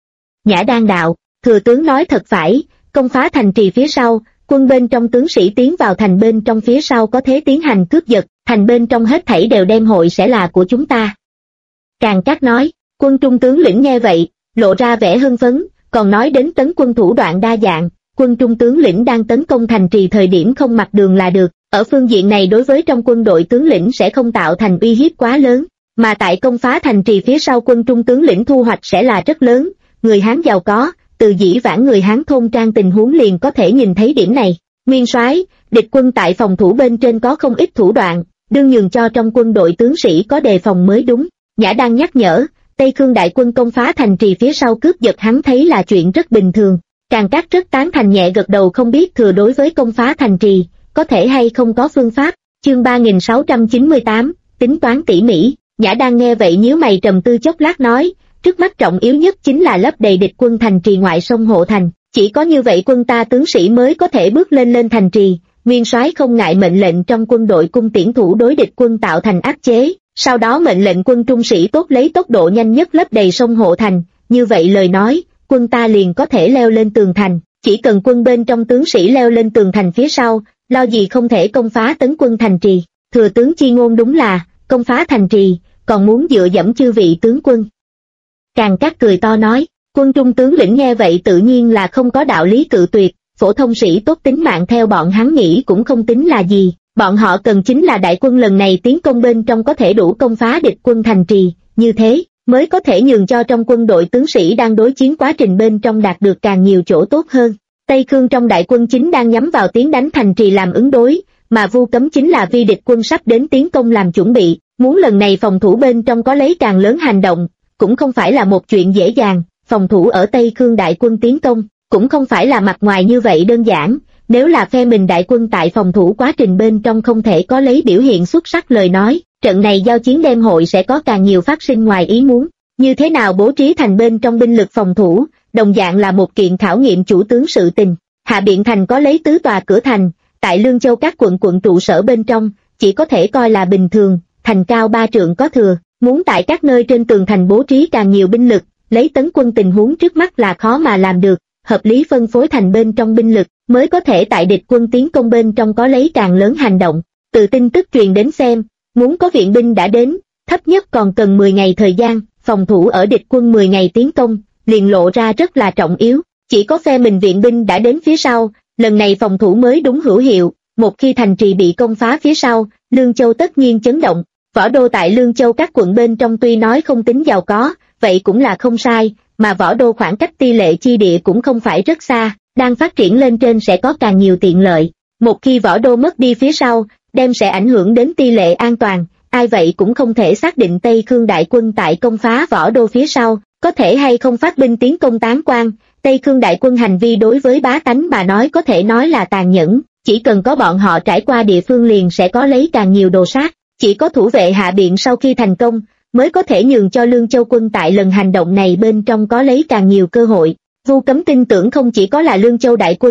Nhã Đan đạo, thừa tướng nói thật phải, công phá thành trì phía sau, quân bên trong tướng sĩ tiến vào thành bên trong phía sau có thế tiến hành cướp giật, thành bên trong hết thảy đều đem hội sẽ là của chúng ta. Càng Cát nói, quân trung tướng lĩnh nghe vậy, lộ ra vẻ hưng phấn, còn nói đến tấn quân thủ đoạn đa dạng, quân trung tướng lĩnh đang tấn công thành trì thời điểm không mặc đường là được, ở phương diện này đối với trong quân đội tướng lĩnh sẽ không tạo thành uy hiếp quá lớn, mà tại công phá thành trì phía sau quân trung tướng lĩnh thu hoạch sẽ là rất lớn, người Hán giàu có, từ dĩ vãng người Hán thôn trang tình huống liền có thể nhìn thấy điểm này. Nguyên soái, địch quân tại phòng thủ bên trên có không ít thủ đoạn, đương nhường cho trong quân đội tướng sĩ có đề phòng mới đúng. Nhã đang nhắc nhở, Tây Khương đại quân công phá thành trì phía sau cướp giật hắn thấy là chuyện rất bình thường. Càng Cát rất tán thành nhẹ gật đầu, không biết thừa đối với công phá thành trì, có thể hay không có phương pháp. Chương 3698, tính toán tỉ mỉ. Nhã đang nghe vậy nhíu mày trầm tư chốc lát nói, trước mắt trọng yếu nhất chính là lấp đầy địch quân thành trì ngoại sông hộ thành, chỉ có như vậy quân ta tướng sĩ mới có thể bước lên thành trì. Nguyên soái không ngại mệnh lệnh trong quân đội cung tiễn thủ đối địch quân tạo thành áp chế, sau đó mệnh lệnh quân trung sĩ tốt lấy tốc độ nhanh nhất lấp đầy sông hộ thành, như vậy lời nói, quân ta liền có thể leo lên tường thành, chỉ cần quân bên trong tướng sĩ leo lên tường thành phía sau, lo gì không thể công phá tấn quân thành trì. Thừa tướng chi ngôn đúng là, công phá thành trì, còn muốn dựa dẫm chư vị tướng quân. Càng Cát cười to nói, quân trung tướng lĩnh nghe vậy tự nhiên là không có đạo lý cự tuyệt, phổ thông sĩ tốt tính mạng theo bọn hắn nghĩ cũng không tính là gì, bọn họ cần chính là đại quân lần này tiến công bên trong có thể đủ công phá địch quân thành trì, như thế mới có thể nhường cho trong quân đội tướng sĩ đang đối chiến quá trình bên trong đạt được càng nhiều chỗ tốt hơn. Tây Khương trong đại quân chính đang nhắm vào tiến đánh thành trì làm ứng đối, mà Vu Cấm chính là vì địch quân sắp đến tiến công làm chuẩn bị, muốn lần này phòng thủ bên trong có lấy càng lớn hành động, cũng không phải là một chuyện dễ dàng. Phòng thủ ở Tây Khương đại quân tiến công, cũng không phải là mặt ngoài như vậy đơn giản, nếu là phe mình đại quân tại phòng thủ quá trình bên trong không thể có lấy biểu hiện xuất sắc lời nói, trận này giao chiến đêm hội sẽ có càng nhiều phát sinh ngoài ý muốn. Như thế nào bố trí thành bên trong binh lực phòng thủ, đồng dạng là một kiện khảo nghiệm chủ tướng sự tình. Hạ Biện Thành có lấy tứ tòa cửa thành, tại Lương Châu các quận trụ sở bên trong, chỉ có thể coi là bình thường, thành cao 3 trượng có thừa, muốn tại các nơi trên tường thành bố trí càng nhiều binh lực, lấy tấn quân tình huống trước mắt là khó mà làm được, hợp lý phân phối thành bên trong binh lực, mới có thể tại địch quân tiến công bên trong có lấy càng lớn hành động. Từ tin tức truyền đến xem, muốn có viện binh đã đến, thấp nhất còn cần 10 ngày thời gian, phòng thủ ở địch quân 10 ngày tiến công, liền lộ ra rất là trọng yếu, chỉ có phe mình viện binh đã đến phía sau, lần này phòng thủ mới đúng hữu hiệu, một khi thành trì bị công phá phía sau, Lương Châu tất nhiên chấn động. Võ đô tại Lương Châu các quận bên trong tuy nói không tính giàu có, vậy cũng là không sai, mà Võ đô khoảng cách Ti Lệ chi địa cũng không phải rất xa, đang phát triển lên trên sẽ có càng nhiều tiện lợi. Một khi Võ đô mất đi phía sau, đem sẽ ảnh hưởng đến Ti Lệ an toàn, ai vậy cũng không thể xác định Tây Khương đại quân tại công phá Võ đô phía sau, có thể hay không phát binh tiến công Tán Quan. Tây Khương đại quân hành vi đối với bá tánh mà nói có thể nói là tàn nhẫn, chỉ cần có bọn họ trải qua địa phương liền sẽ có lấy càng nhiều đồ sát. Chỉ có thủ vệ Hạ Biện sau khi thành công, mới có thể nhường cho Lương Châu quân tại lần hành động này bên trong có lấy càng nhiều cơ hội. Vu Cấm tin tưởng không chỉ có là Lương Châu đại quân,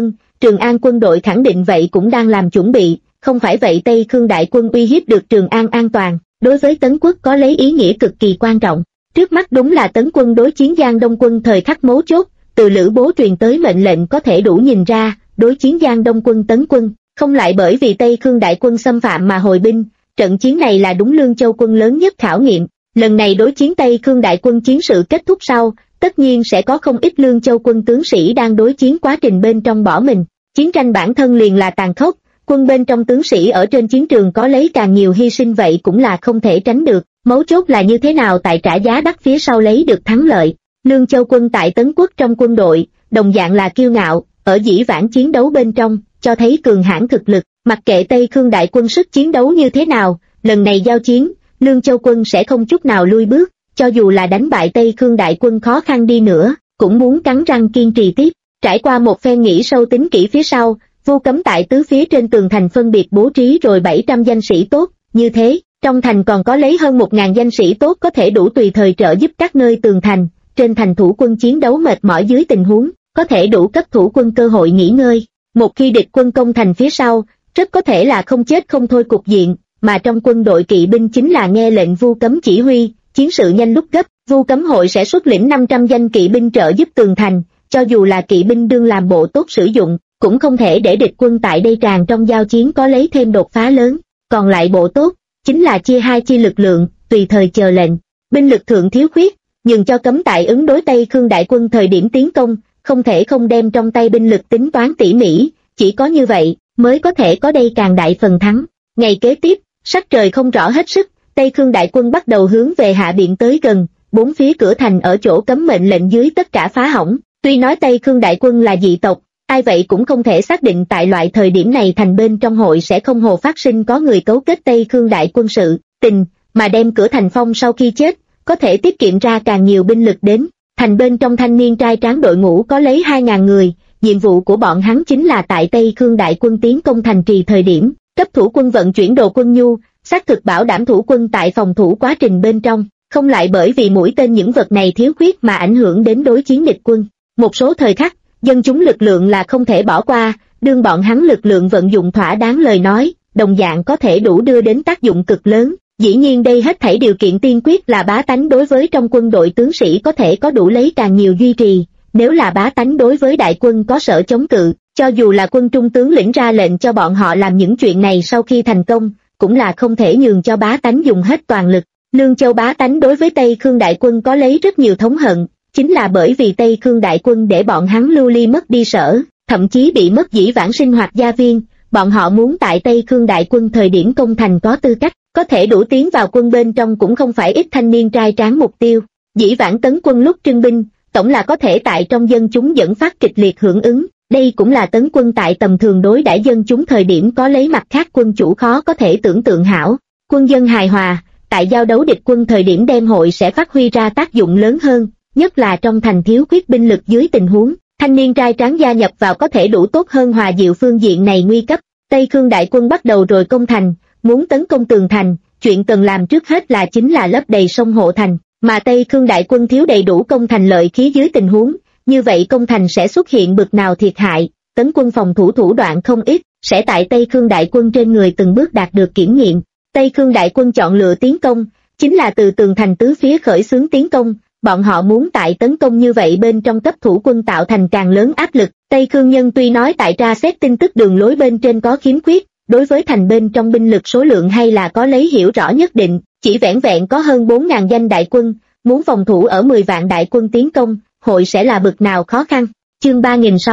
Trường An quân đội khẳng định vậy cũng đang làm chuẩn bị, không phải vậy Tây Khương đại quân uy hiếp được Trường An an toàn, đối với Tấn quốc có lấy ý nghĩa cực kỳ quan trọng. Trước mắt đúng là Tấn quân đối chiến Giang Đông quân thời khắc mấu chốt, từ Lữ Bố truyền tới mệnh lệnh có thể đủ nhìn ra, đối chiến Giang Đông quân Tấn quân, không lại bởi vì Tây Khương đại quân xâm phạm mà hồi binh, trận chiến này là đúng Lương Châu quân lớn nhất khảo nghiệm. Lần này đối chiến Tây Khương đại quân chiến sự kết thúc sau, tất nhiên sẽ có không ít Lương Châu quân tướng sĩ đang đối chiến quá trình bên trong bỏ mình. Chiến tranh bản thân liền là tàn khốc, quân bên trong tướng sĩ ở trên chiến trường có lấy càng nhiều hy sinh vậy cũng là không thể tránh được, mấu chốt là như thế nào tại trả giá đắt phía sau lấy được thắng lợi. Lương Châu quân tại Tấn quốc trong quân đội, đồng dạng là kiêu ngạo, ở dĩ vãng chiến đấu bên trong, cho thấy cường hãn thực lực, mặc kệ Tây Khương đại quân sức chiến đấu như thế nào, lần này giao chiến, Lương Châu quân sẽ không chút nào lui bước, cho dù là đánh bại Tây Khương đại quân khó khăn đi nữa, cũng muốn cắn răng kiên trì tiếp. Trải qua một phen nghĩ sâu tính kỹ phía sau, Vu Cấm tại tứ phía trên tường thành phân biệt bố trí rồi 700 danh sĩ tốt, như thế, trong thành còn có lấy hơn 1000 danh sĩ tốt có thể đủ tùy thời trợ giúp các nơi tường thành, trên thành thủ quân chiến đấu mệt mỏi dưới tình huống, có thể đủ cấp thủ quân cơ hội nghỉ ngơi. Một khi địch quân công thành phía sau, rất có thể là không chết không thôi cục diện, mà trong quân đội kỵ binh chính là nghe lệnh Vu Cấm chỉ huy, chiến sự nhanh lúc gấp, Vu Cấm hội sẽ xuất lĩnh 500 danh kỵ binh trợ giúp tường thành, cho dù là kỵ binh đương làm bộ tốt sử dụng, cũng không thể để địch quân tại đây tràn trong giao chiến có lấy thêm đột phá lớn, còn lại bộ tốt, chính là chia hai chi lực lượng, tùy thời chờ lệnh, binh lực thượng thiếu khuyết, nhường cho Cấm tại ứng đối Tây Khương đại quân thời điểm tiến công, không thể không đem trong tay binh lực tính toán tỉ mỉ, chỉ có như vậy, mới có thể có đây càng đại phần thắng. Ngày kế tiếp, sắc trời không rõ hết sức, Tây Khương đại quân bắt đầu hướng về hạ biện tới gần, bốn phía cửa thành ở chỗ Cấm mệnh lệnh dưới tất cả phá hỏng. Tuy nói Tây Khương đại quân là dị tộc, ai vậy cũng không thể xác định tại loại thời điểm này thành bên trong hội sẽ không hồ phát sinh có người cấu kết Tây Khương đại quân sự tình, mà đem cửa thành phong sau khi chết, có thể tiết kiệm ra càng nhiều binh lực đến. Thành bên trong thanh niên trai tráng đội ngũ có lấy 2000 người, nhiệm vụ của bọn hắn chính là tại Tây Khương đại quân tiến công thành trì thời điểm, cấp thủ quân vận chuyển đồ quân nhu, xác thực bảo đảm thủ quân tại phòng thủ quá trình bên trong, không lại bởi vì mũi tên những vật này thiếu khuyết mà ảnh hưởng đến đối chiến địch quân. Một số thời khắc, dân chúng lực lượng là không thể bỏ qua, đương bọn hắn lực lượng vận dụng thỏa đáng lời nói, đồng dạng có thể đủ đưa đến tác dụng cực lớn. Dĩ nhiên đây hết thảy điều kiện tiên quyết là bá tánh đối với trong quân đội tướng sĩ có thể có đủ lấy càng nhiều duy trì, nếu là bá tánh đối với đại quân có sở chống cự, cho dù là quân trung tướng lĩnh ra lệnh cho bọn họ làm những chuyện này sau khi thành công, cũng là không thể nhường cho bá tánh dùng hết toàn lực. Lương Châu bá tánh đối với Tây Khương đại quân có lấy rất nhiều thống hận, chính là bởi vì Tây Khương đại quân để bọn hắn lưu ly mất đi sở, thậm chí bị mất dĩ vãng sinh hoạt gia viên, bọn họ muốn tại Tây Khương đại quân thời điểm công thành có tư cách, có thể đủ tiến vào quân bên trong cũng không phải ít thanh niên trai tráng mục tiêu. Dĩ vãng Tấn quân lúc trưng binh, tổng là có thể tại trong dân chúng dẫn phát kịch liệt hưởng ứng, đây cũng là Tấn quân tại tầm thường đối đãi dân chúng thời điểm có lấy mặt khác quân chủ khó có thể tưởng tượng hảo. Quân dân hài hòa, tại giao đấu địch quân thời điểm đem hội sẽ phát huy ra tác dụng lớn hơn, nhất là trong thành thiếu khuyết binh lực dưới tình huống, thanh niên trai tráng gia nhập vào có thể đủ tốt hơn hòa dịu phương diện này nguy cấp. Tây Khương đại quân bắt đầu rồi công thành, muốn tấn công tường thành, chuyện cần làm trước hết là chính là lấp đầy sông hộ thành, mà Tây Khương đại quân thiếu đầy đủ công thành lợi khí dưới tình huống, như vậy công thành sẽ xuất hiện bực nào thiệt hại, tấn quân phòng thủ thủ đoạn không ít, sẽ tại Tây Khương đại quân trên người từng bước đạt được kiểm nghiệm. Tây Khương đại quân chọn lựa tiến công, chính là từ tường thành tứ phía khởi xướng tiến công, bọn họ muốn tại tấn công như vậy bên trong cấp thủ quân tạo thành càng lớn áp lực. Tây Khương nhân tuy nói tại tra xét tin tức đường lối bên trên có khiếm khuyết, đối với thành bên trong binh lực số lượng hay là có lấy hiểu rõ nhất định, chỉ vẻn vẹn có hơn 4000 danh đại quân, muốn phòng thủ ở 10 vạn đại quân tiến công, hội sẽ là bực nào khó khăn. Chương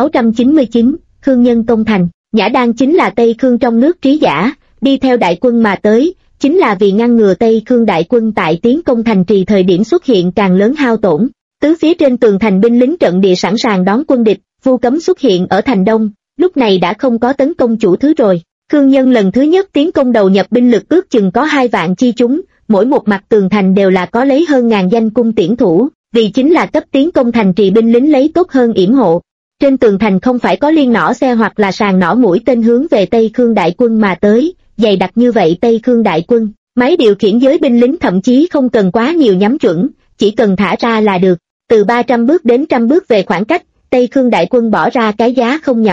3699, Khương nhân công thành. Nhã Đan chính là Tây Khương trong nước trí giả, đi theo đại quân mà tới, chính là vì ngăn ngừa Tây Khương đại quân tại tiến công thành trì thời điểm xuất hiện càng lớn hao tổn. Tứ phía trên tường thành binh lính trận địa sẵn sàng đón quân địch, Vu Cấm xuất hiện ở thành đông, lúc này đã không có tấn công chủ thứ rồi. Khương nhân lần thứ nhất tiến công đầu nhập binh lực ước chừng có 2 vạn chi chúng, mỗi một mặt tường thành đều là có lấy hơn ngàn danh cung tiễn thủ, vì chính là cấp tiến công thành trì binh lính lấy tốt hơn yểm hộ. Trên tường thành không phải có liên nỏ xe hoặc là sàn nỏ mũi tên hướng về Tây Khương đại quân mà tới, dày đặc như vậy Tây Khương đại quân, máy điều khiển giới binh lính thậm chí không cần quá nhiều nhắm chuẩn, chỉ cần thả ra là được. Từ 300 bước đến 100 bước về khoảng cách, Tây Khương đại quân bỏ ra cái giá không nhỏ,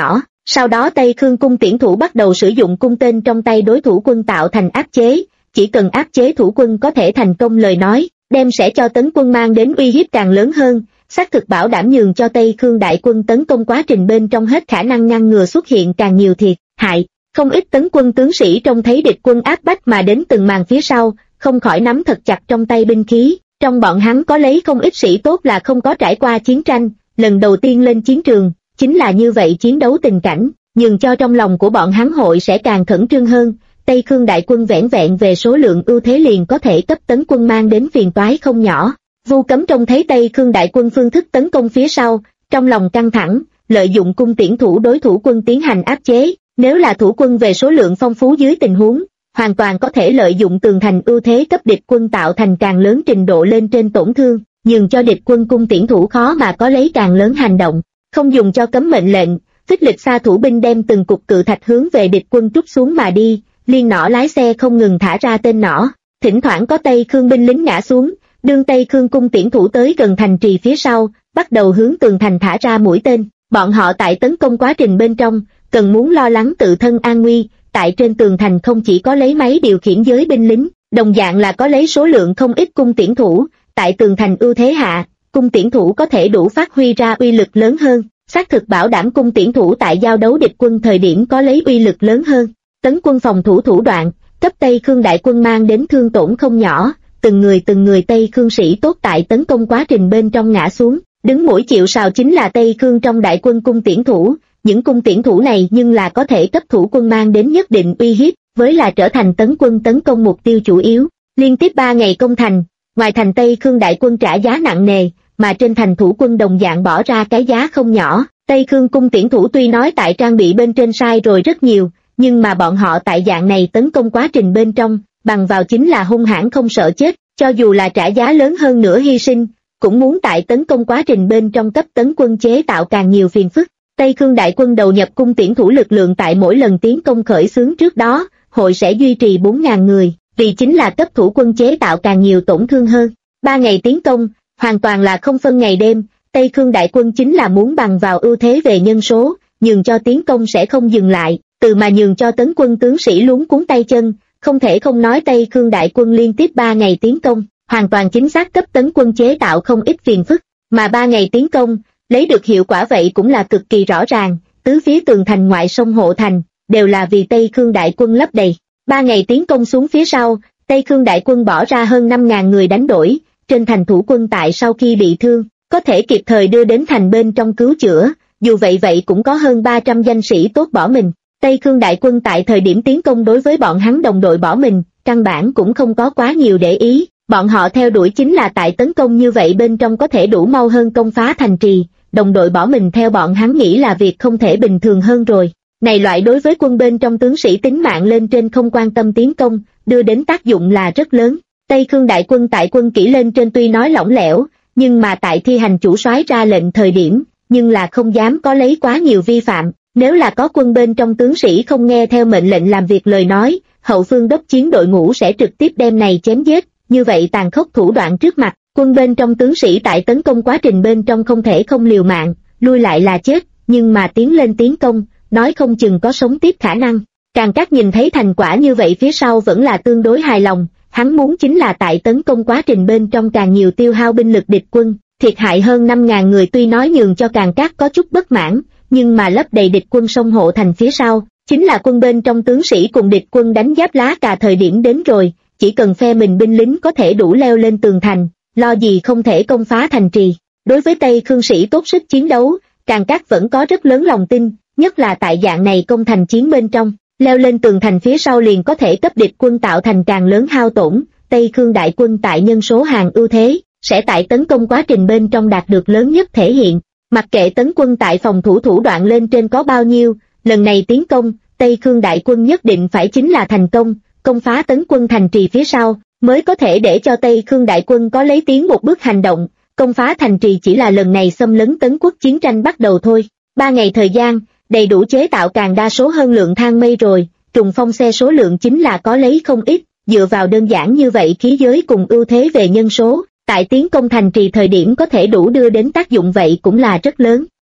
Sau đó Tây Khương cung tiễn thủ bắt đầu sử dụng cung tên trong tay đối thủ quân tạo thành áp chế, chỉ cần áp chế thủ quân có thể thành công lời nói, đem sẽ cho tấn quân mang đến uy hiếp càng lớn hơn, xác thực bảo đảm nhường cho Tây Khương đại quân tấn công quá trình bên trong hết khả năng ngăn ngừa xuất hiện càng nhiều thiệt hại. Không ít tấn quân tướng sĩ trông thấy địch quân áp bách mà đến từng màn phía sau, không khỏi nắm thật chặt trong tay binh khí, trong bọn hắn có lấy không ít sĩ tốt là không có trải qua chiến tranh, lần đầu tiên lên chiến trường, chính là như vậy chiến đấu tình cảnh, nhường cho trong lòng của bọn hắn hội sẽ càng khẩn trương hơn. Tây Khương đại quân vẻn vẹn về số lượng ưu thế liền có thể cấp tấn quân mang đến phiền toái không nhỏ. Vu Cấm trông thấy Tây Khương đại quân phương thức tấn công phía sau, trong lòng căng thẳng, lợi dụng cung tiễn thủ đối thủ quân tiến hành áp chế, nếu là thủ quân về số lượng phong phú dưới tình huống, hoàn toàn có thể lợi dụng tường thành ưu thế cấp địch quân tạo thành càng lớn trình độ lên trên tổn thương, nhường cho địch quân cung tiễn thủ khó mà có lấy càng lớn hành động. Không dùng cho cấm mệnh lệnh, Phích Lịch Sa thủ binh đem từng cục cự thạch hướng về địch quân trút xuống mà đi, liên nỏ lái xe không ngừng thả ra tên nỏ, thỉnh thoảng có Tây Khương binh lính ngã xuống, đương Tây Khương cung tiễn thủ tới gần thành trì phía sau, bắt đầu hướng tường thành thả ra mũi tên. Bọn họ tại tấn công quá trình bên trong, cần muốn lo lắng tự thân an nguy, tại trên tường thành không chỉ có lấy máy điều khiển giới binh lính, đồng dạng là có lấy số lượng không ít cung tiễn thủ, tại tường thành ưu thế hạ, cung tiễn thủ có thể đủ phát huy ra uy lực lớn hơn, xác thực bảo đảm cung tiễn thủ tại giao đấu địch quân thời điểm có lấy uy lực lớn hơn. Tấn quân phòng thủ thủ đoạn, cấp Tây Khương đại quân mang đến thương tổn không nhỏ, từng người Tây Khương sĩ tốt tại tấn công quá trình bên trong ngã xuống, đứng mũi chịu sào chính là Tây Khương trong đại quân cung tiễn thủ, những cung tiễn thủ này nhưng là có thể cấp thủ quân mang đến nhất định uy hiếp, với là trở thành tấn quân tấn công mục tiêu chủ yếu. Liên tiếp 3 ngày công thành, ngoài thành Tây Khương đại quân trả giá nặng nề, mà trên thành thủ quân đồng dạng bỏ ra cái giá không nhỏ. Tây Khương cung tiễn thủ tuy nói tại trang bị bên trên sai rồi rất nhiều, nhưng mà bọn họ tại dạng này tấn công quá trình bên trong, bằng vào chính là hung hãn không sợ chết, cho dù là trả giá lớn hơn nữa hy sinh, cũng muốn tại tấn công quá trình bên trong cấp tấn quân chế tạo càng nhiều phiền phức. Tây Khương đại quân đầu nhập cung tiễn thủ lực lượng tại mỗi lần tiến công khởi xướng trước đó, hội sẽ duy trì 4.000 người, vì chính là cấp thủ quân chế tạo càng nhiều tổn thương hơn. 3 ngày tiến công, hoàn toàn là không phân ngày đêm, Tây Khương đại quân chính là muốn bằng vào ưu thế về nhân số, nhường cho tiến công sẽ không dừng lại, từ mà nhường cho tấn quân tướng sĩ luống cuống tay chân, không thể không nói Tây Khương đại quân liên tiếp 3 ngày tiến công, hoàn toàn chính xác cấp tấn quân chế tạo không ít phiền phức, mà 3 ngày tiến công, lấy được hiệu quả vậy cũng là cực kỳ rõ ràng, tứ phía tường thành ngoại sông hộ thành, đều là vì Tây Khương đại quân lấp đầy. 3 ngày tiến công xuống phía sau, Tây Khương đại quân bỏ ra hơn 5.000 người đánh đổi, trên thành thủ quân tại sau khi bị thương, có thể kịp thời đưa đến thành bên trong cứu chữa, dù vậy cũng có hơn 300 danh sĩ tốt bỏ mình. Tây Khương đại quân tại thời điểm tiến công đối với bọn hắn đồng đội bỏ mình, căn bản cũng không có quá nhiều để ý, bọn họ theo đuổi chính là tại tấn công như vậy bên trong có thể đủ mau hơn công phá thành trì, đồng đội bỏ mình theo bọn hắn nghĩ là việc không thể bình thường hơn rồi. Này loại đối với quân bên trong tướng sĩ tính mạng lên trên không quan tâm tiến công, đưa đến tác dụng là rất lớn. Tây Khương đại quân tại quân kỹ lên trên tuy nói lỏng lẻo, nhưng mà tại thi hành chủ soái ra lệnh thời điểm, nhưng là không dám có lấy quá nhiều vi phạm. Nếu là có quân bên trong tướng sĩ không nghe theo mệnh lệnh làm việc lời nói, hậu phương đốc chiến đội ngũ sẽ trực tiếp đem này chém giết, như vậy tàn khốc thủ đoạn trước mặt, quân bên trong tướng sĩ tại tấn công quá trình bên trong không thể không liều mạng, lui lại là chết, nhưng mà tiến lên tiến công, nói không chừng có sống tiếp khả năng. Càng Cát nhìn thấy thành quả như vậy phía sau vẫn là tương đối hài lòng, hắn muốn chính là tại tấn công quá trình bên trong càng nhiều tiêu hao binh lực địch quân, thiệt hại hơn 5.000 người tuy nói nhường cho Càng Cát có chút bất mãn, nhưng mà lấp đầy địch quân sông hộ thành phía sau, chính là quân bên trong tướng sĩ cùng địch quân đánh giáp lá cà thời điểm đến rồi, chỉ cần phe mình binh lính có thể đủ leo lên tường thành, lo gì không thể công phá thành trì. Đối với Tây Khương sĩ tốt sức chiến đấu, Càng Cát vẫn có rất lớn lòng tin, nhất là tại dạng này công thành chiến bên trong, leo lên tường thành phía sau liền có thể cấp địch quân tạo thành càng lớn hao tổn. Tây Khương đại quân tại nhân số hàng ưu thế, sẽ tại tấn công quá trình bên trong đạt được lớn nhất thể hiện. Mặc kệ tấn quân tại phòng thủ thủ đoạn lên trên có bao nhiêu, lần này tiến công, Tây Khương đại quân nhất định phải chính là thành công, công phá tấn quân thành trì phía sau, mới có thể để cho Tây Khương đại quân có lấy tiến một bước hành động. Công phá thành trì chỉ là lần này xâm lấn tấn quốc chiến tranh bắt đầu thôi. 3 ngày thời gian, đầy đủ chế tạo càng đa số hơn lượng thang mây rồi, trùng phong xe số lượng chính là có lấy không ít, dựa vào đơn giản như vậy khí giới cùng ưu thế về nhân số, tại tiến công thành trì thời điểm có thể đủ đưa đến tác dụng vậy cũng là rất lớn.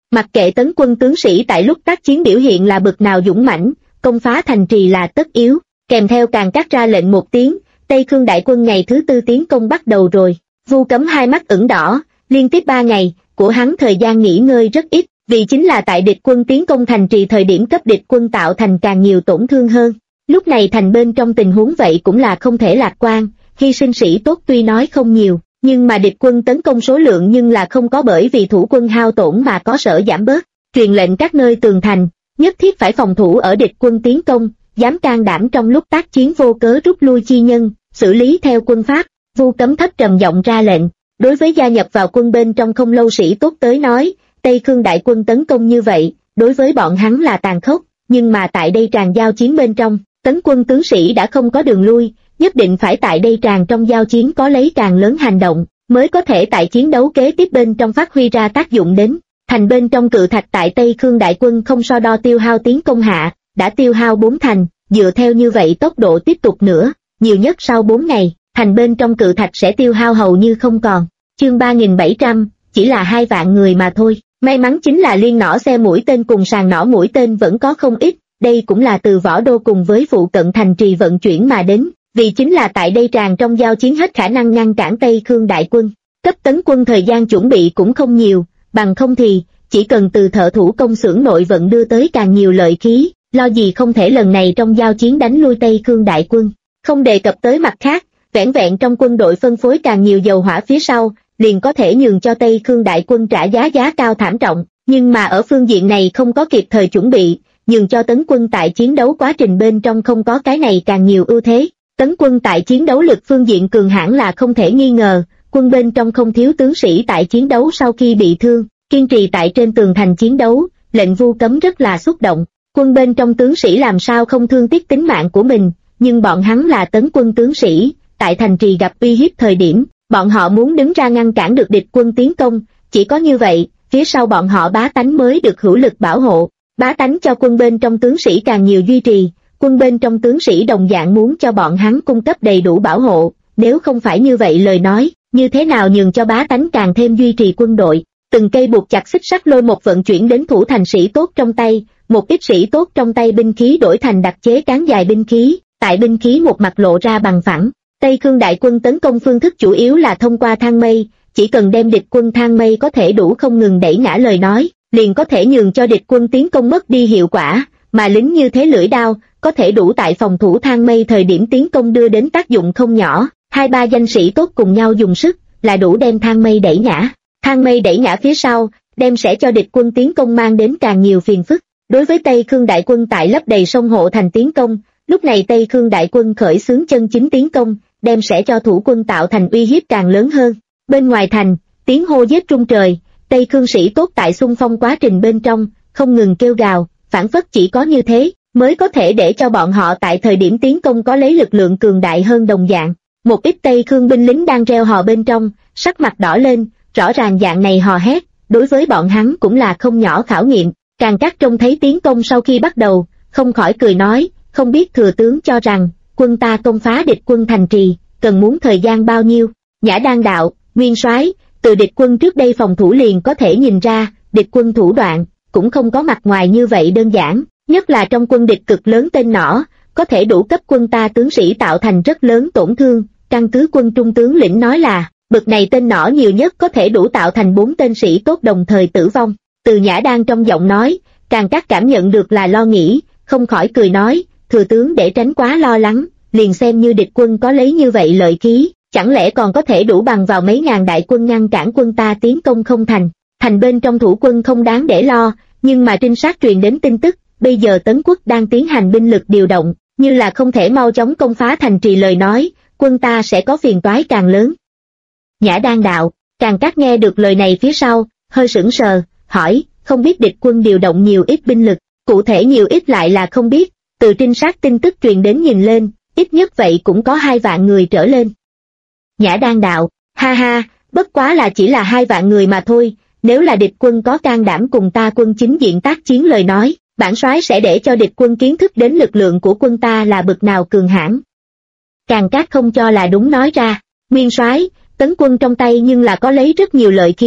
Mặc kệ tấn quân tướng sĩ tại lúc tác chiến biểu hiện là bực nào dũng mãnh, công phá thành trì là tất yếu, kèm theo Càn Cát ra lệnh một tiếng, Tây Khương đại quân ngày thứ tư tiến công bắt đầu rồi. Vu Cấm hai mắt ửng đỏ, liên tiếp 3 ngày, của hắn thời gian nghỉ ngơi rất ít, vì chính là tại địch quân tiến công thành trì thời điểm cấp địch quân tạo thành càng nhiều tổn thương hơn. Lúc này thành bên trong tình huống vậy cũng là không thể lạc quan, hy sinh sĩ tốt tuy nói không nhiều, nhưng mà địch quân tấn công số lượng nhưng là không có bởi vì thủ quân hao tổn mà có sở giảm bớt. Truyền lệnh các nơi tường thành, nhất thiết phải phòng thủ ở địch quân tiến công, dám can đảm trong lúc tác chiến vô cớ rút lui chi nhân, xử lý theo quân pháp. Vu Cấm thấp trầm giọng ra lệnh. Đối với gia nhập vào quân bên trong không lâu sĩ tốt tới nói, Tây Khương đại quân tấn công như vậy, đối với bọn hắn là tàn khốc, nhưng mà tại đây tràng giao chiến bên trong, tấn quân tướng sĩ đã không có đường lui, nhất định phải tại đây tràng trong giao chiến có lấy càng lớn hành động, mới có thể tại chiến đấu kế tiếp bên trong phát huy ra tác dụng đến. Thành bên trong cự thạch tại Tây Khương đại quân không so đo tiêu hao tiến công hạ, đã tiêu hao 4 thành, dựa theo như vậy tốc độ tiếp tục nữa, nhiều nhất sau 4 ngày, thành bên trong cự thạch sẽ tiêu hao hầu như không còn. Chương 3700, chỉ là 2 vạn người mà thôi. May mắn chính là liên nỏ xe mũi tên cùng sàn nỏ mũi tên vẫn có không ít, đây cũng là từ Võ Đô cùng với phụ cận thành trì vận chuyển mà đến, vì chính là tại đây tràng trong giao chiến hết khả năng ngăn cản Tây Khương đại quân. Cấp tấn quân thời gian chuẩn bị cũng không nhiều, bằng không thì, chỉ cần từ thợ thủ công xưởng nội vận đưa tới càng nhiều lợi khí, lo gì không thể lần này trong giao chiến đánh lui Tây Khương đại quân. Không đề cập tới mặt khác, vẻn vẹn trong quân đội phân phối càng nhiều dầu hỏa phía sau, liền có thể nhường cho Tây Khương đại quân trả giá cao thảm trọng, nhưng mà ở phương diện này không có kịp thời chuẩn bị, nhường cho tấn quân tại chiến đấu quá trình bên trong không có cái này càng nhiều ưu thế. Tấn quân tại chiến đấu lực phương diện cường hãn là không thể nghi ngờ, quân bên trong không thiếu tướng sĩ tại chiến đấu sau khi bị thương, kiên trì tại trên tường thành chiến đấu, lệnh Vu Cấm rất là xúc động. Quân bên trong tướng sĩ làm sao không thương tiếc tính mạng của mình, nhưng bọn hắn là tấn quân tướng sĩ, tại thành trì gặp uy hiếp thời điểm, bọn họ muốn đứng ra ngăn cản được địch quân tiến công, chỉ có như vậy, phía sau bọn họ bá tánh mới được hữu lực bảo hộ. Bá tánh cho quân bên trong tướng sĩ càng nhiều duy trì, quân bên trong tướng sĩ đồng dạng muốn cho bọn hắn cung cấp đầy đủ bảo hộ, nếu không phải như vậy lời nói, như thế nào nhường cho bá tánh càng thêm duy trì quân đội. Từng cây buộc chặt xích sắt lôi một vận chuyển đến thủ thành sĩ tốt trong tay, một ít sĩ tốt trong tay binh khí đổi thành đặc chế cán dài binh khí, tại binh khí một mặt lộ ra bằng phẳng. Tây Khương đại quân tấn công phương thức chủ yếu là thông qua thang mây, chỉ cần đem địch quân thang mây có thể đủ không ngừng đẩy ngã lời nói, liền có thể nhường cho địch quân tiến công mất đi hiệu quả, mà lính như thế lưỡi đao, có thể đủ tại phòng thủ thang mây thời điểm tiến công đưa đến tác dụng không nhỏ. 2-3 danh sĩ tốt cùng nhau dùng sức, là đủ đem thang mây đẩy ngã. Thang mây đẩy ngã phía sau, đem sẽ cho địch quân tiến công mang đến càng nhiều phiền phức. Đối với Tây Khương đại quân tại lấp đầy sông hộ thành tiến công, lúc này Tây Khương đại quân khởi xướng chân chính tiến công, đem sẽ cho thủ quân tạo thành uy hiếp càng lớn hơn. Bên ngoài thành, tiếng hô giết trung trời, Tây Khương sĩ tốt tại xung phong quá trình bên trong, không ngừng kêu gào, phản phất chỉ có như thế, mới có thể để cho bọn họ tại thời điểm tiến công có lấy lực lượng cường đại hơn đồng dạng. Một ít Tây Khương binh lính đang reo hò bên trong, sắc mặt đỏ lên, rõ ràng dạng này hò hét, đối với bọn hắn cũng là không nhỏ khảo nghiệm. Càn Cát trông thấy tiến công sau khi bắt đầu, không khỏi cười nói, không biết thừa tướng cho rằng, quân ta công phá địch quân thành trì, cần muốn thời gian bao nhiêu. Nhã Đan đạo, nguyên soái, từ địch quân trước đây phòng thủ liền có thể nhìn ra, địch quân thủ đoạn, cũng không có mặt ngoài như vậy đơn giản, nhất là trong quân địch cực lớn tên nỏ, có thể đủ cấp quân ta tướng sĩ tạo thành rất lớn tổn thương. Căn cứ quân trung tướng lĩnh nói là, bực này tên nỏ nhiều nhất có thể đủ tạo thành 4 tên sĩ tốt đồng thời tử vong. Từ Nhã Đan trong giọng nói, Càn Cát cảm nhận được là lo nghĩ, không khỏi cười nói, thừa tướng để tránh quá lo lắng, liền xem như địch quân có lấy như vậy lợi khí, chẳng lẽ còn có thể đủ bằng vào mấy ngàn đại quân ngăn cản quân ta tiến công không thành. Thành bên trong thủ quân không đáng để lo, nhưng mà trinh sát truyền đến tin tức, bây giờ Tấn Quốc đang tiến hành binh lực điều động, như là không thể mau chóng công phá thành trì lời nói, quân ta sẽ có phiền toái càng lớn. Nhã Đan đạo, Càn Cát nghe được lời này phía sau, hơi sững sờ, hỏi, không biết địch quân điều động nhiều ít binh lực, cụ thể nhiều ít lại là không biết, từ trinh sát tin tức truyền đến nhìn lên, ít nhất vậy cũng có 2 vạn người trở lên. Nhã Đan đạo, ha ha, bất quá là chỉ là 2 vạn người mà thôi, nếu là địch quân có can đảm cùng ta quân chính diện tác chiến lời nói, bản soái sẽ để cho địch quân kiến thức đến lực lượng của quân ta là bực nào cường hãn. Càn Cát không cho là đúng nói ra, nguyên soái, Tấn quân trong tay nhưng là có lấy rất nhiều lợi khí,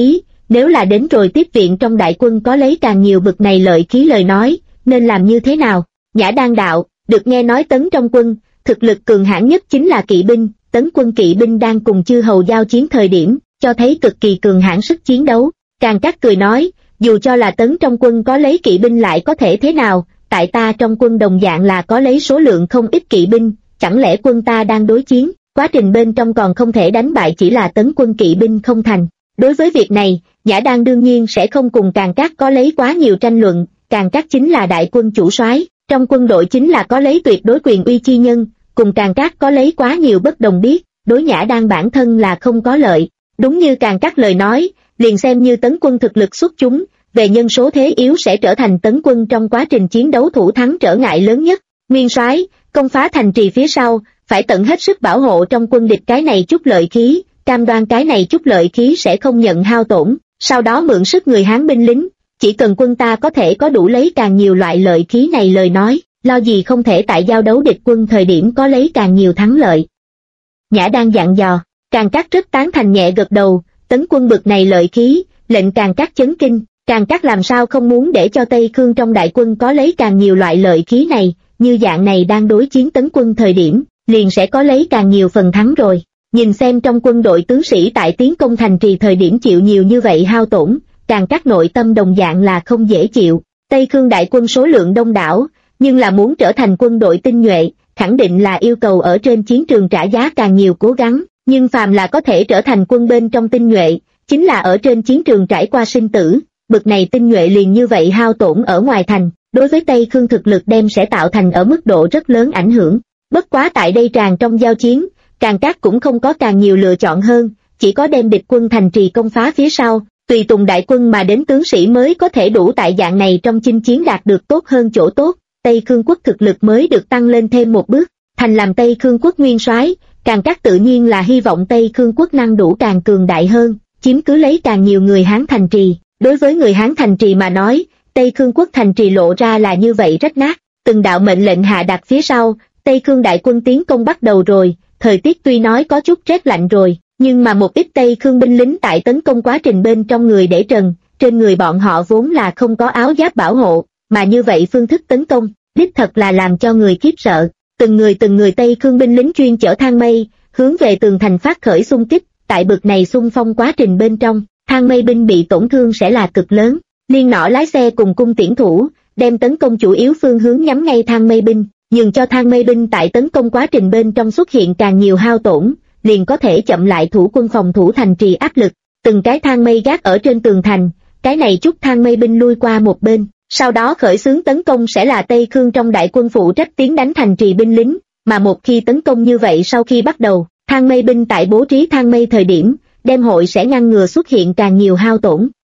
nếu là đến rồi tiếp viện trong đại quân có lấy càng nhiều bực này lợi khí lời nói, nên làm như thế nào? Nhã Đan đạo, được nghe nói Tấn trong quân, thực lực cường hãn nhất chính là kỵ binh, Tấn quân kỵ binh đang cùng chư hầu giao chiến thời điểm, cho thấy cực kỳ cường hãn sức chiến đấu. Càng Cát cười nói, dù cho là Tấn trong quân có lấy kỵ binh lại có thể thế nào, tại ta trong quân đồng dạng là có lấy số lượng không ít kỵ binh, chẳng lẽ quân ta đang đối chiến, quá trình bên trong còn không thể đánh bại chỉ là Tấn quân kỵ binh không thành. Đối với việc này, Nhã Đan đương nhiên sẽ không cùng Càng Cát có lấy quá nhiều tranh luận, Càng Cát chính là đại quân chủ soái, trong quân đội chính là có lấy tuyệt đối quyền uy chi nhân, cùng Càng Cát có lấy quá nhiều bất đồng biết, đối Nhã Đan bản thân là không có lợi. Đúng như Càng Cát lời nói, liền xem như Tấn quân thực lực xuất chúng, về nhân số thế yếu sẽ trở thành Tấn quân trong quá trình chiến đấu thủ thắng trở ngại lớn nhất. Nguyên soái, công phá thành trì phía sau, phải tận hết sức bảo hộ trong quân địch cái này chút lợi khí, cam đoan cái này chút lợi khí sẽ không nhận hao tổn, sau đó mượn sức người Hán binh lính, chỉ cần quân ta có thể có đủ lấy càng nhiều loại lợi khí này lời nói, lo gì không thể tại giao đấu địch quân thời điểm có lấy càng nhiều thắng lợi. Nhã Đan dặn dò, Càng Cát rất tán thành nhẹ gật đầu, Tấn quân bực này lợi khí, lệnh Càng Cát chấn kinh, Càng Cát làm sao không muốn để cho Tây Khương trong đại quân có lấy càng nhiều loại lợi khí này, như dạng này đang đối chiến Tấn quân thời điểm, liền sẽ có lấy càng nhiều phần thắng rồi. Nhìn xem trong quân đội tướng sĩ tại tiến công thành trì thời điểm chịu nhiều như vậy hao tổn, Càng Cát nội tâm đồng dạng là không dễ chịu. Tây Khương đại quân số lượng đông đảo, nhưng là muốn trở thành quân đội tinh nhuệ, khẳng định là yêu cầu ở trên chiến trường trả giá càng nhiều cố gắng, nhưng phàm là có thể trở thành quân bên trong tinh nhuệ, chính là ở trên chiến trường trải qua sinh tử, bực này tinh nhuệ liền như vậy hao tổn ở ngoài thành, đối với Tây Khương thực lực đem sẽ tạo thành ở mức độ rất lớn ảnh hưởng. Bất quá tại đây tràn trong giao chiến, Càng Cát cũng không có càng nhiều lựa chọn hơn, chỉ có đem địch quân thành trì công phá phía sau, tùy tùng đại quân mà đến tướng sĩ mới có thể đủ tại dạng này trong chinh chiến đạt được tốt hơn chỗ tốt, Tây Khương quốc thực lực mới được tăng lên thêm một bước. Thành làm Tây Khương quốc nguyên soái, Càng Cát tự nhiên là hy vọng Tây Khương quốc năng đủ càng cường đại hơn, chiếm cứ lấy càng nhiều người Hán thành trì. Đối với người Hán thành trì mà nói, Tây Khương quốc thành trì lộ ra là như vậy rách nát, từng đạo mệnh lệnh hạ đặt phía sau, Tây Khương đại quân tiến công bắt đầu rồi, thời tiết tuy nói có chút rét lạnh rồi, nhưng mà một ít Tây Khương binh lính tại tấn công quá trình bên trong người để trần, trên người bọn họ vốn là không có áo giáp bảo hộ, mà như vậy phương thức tấn công, đích thật là làm cho người khiếp sợ. Từng người Tây Khương binh lính chuyên chở thang mây, hướng về tường thành phát khởi xung kích, tại bực này xung phong quá trình bên trong, thang mây binh bị tổn thương sẽ là cực lớn. Liên Nỏ lái xe cùng cung tiễn thủ, đem tấn công chủ yếu phương hướng nhắm ngay thang mây binh, nhường cho thang mây binh tại tấn công quá trình bên trong xuất hiện càng nhiều hao tổn, liền có thể chậm lại thủ quân phòng thủ thành trì áp lực. Từng cái thang mây gác ở trên tường thành, cái này chút thang mây binh lui qua một bên, sau đó khởi xướng tấn công sẽ là Tây Khương trong đại quân phụ trách tiến đánh thành trì binh lính, mà một khi tấn công như vậy sau khi bắt đầu, thang mây binh tại bố trí thang mây thời điểm, đem hội sẽ ngăn ngừa xuất hiện càng nhiều hao tổn.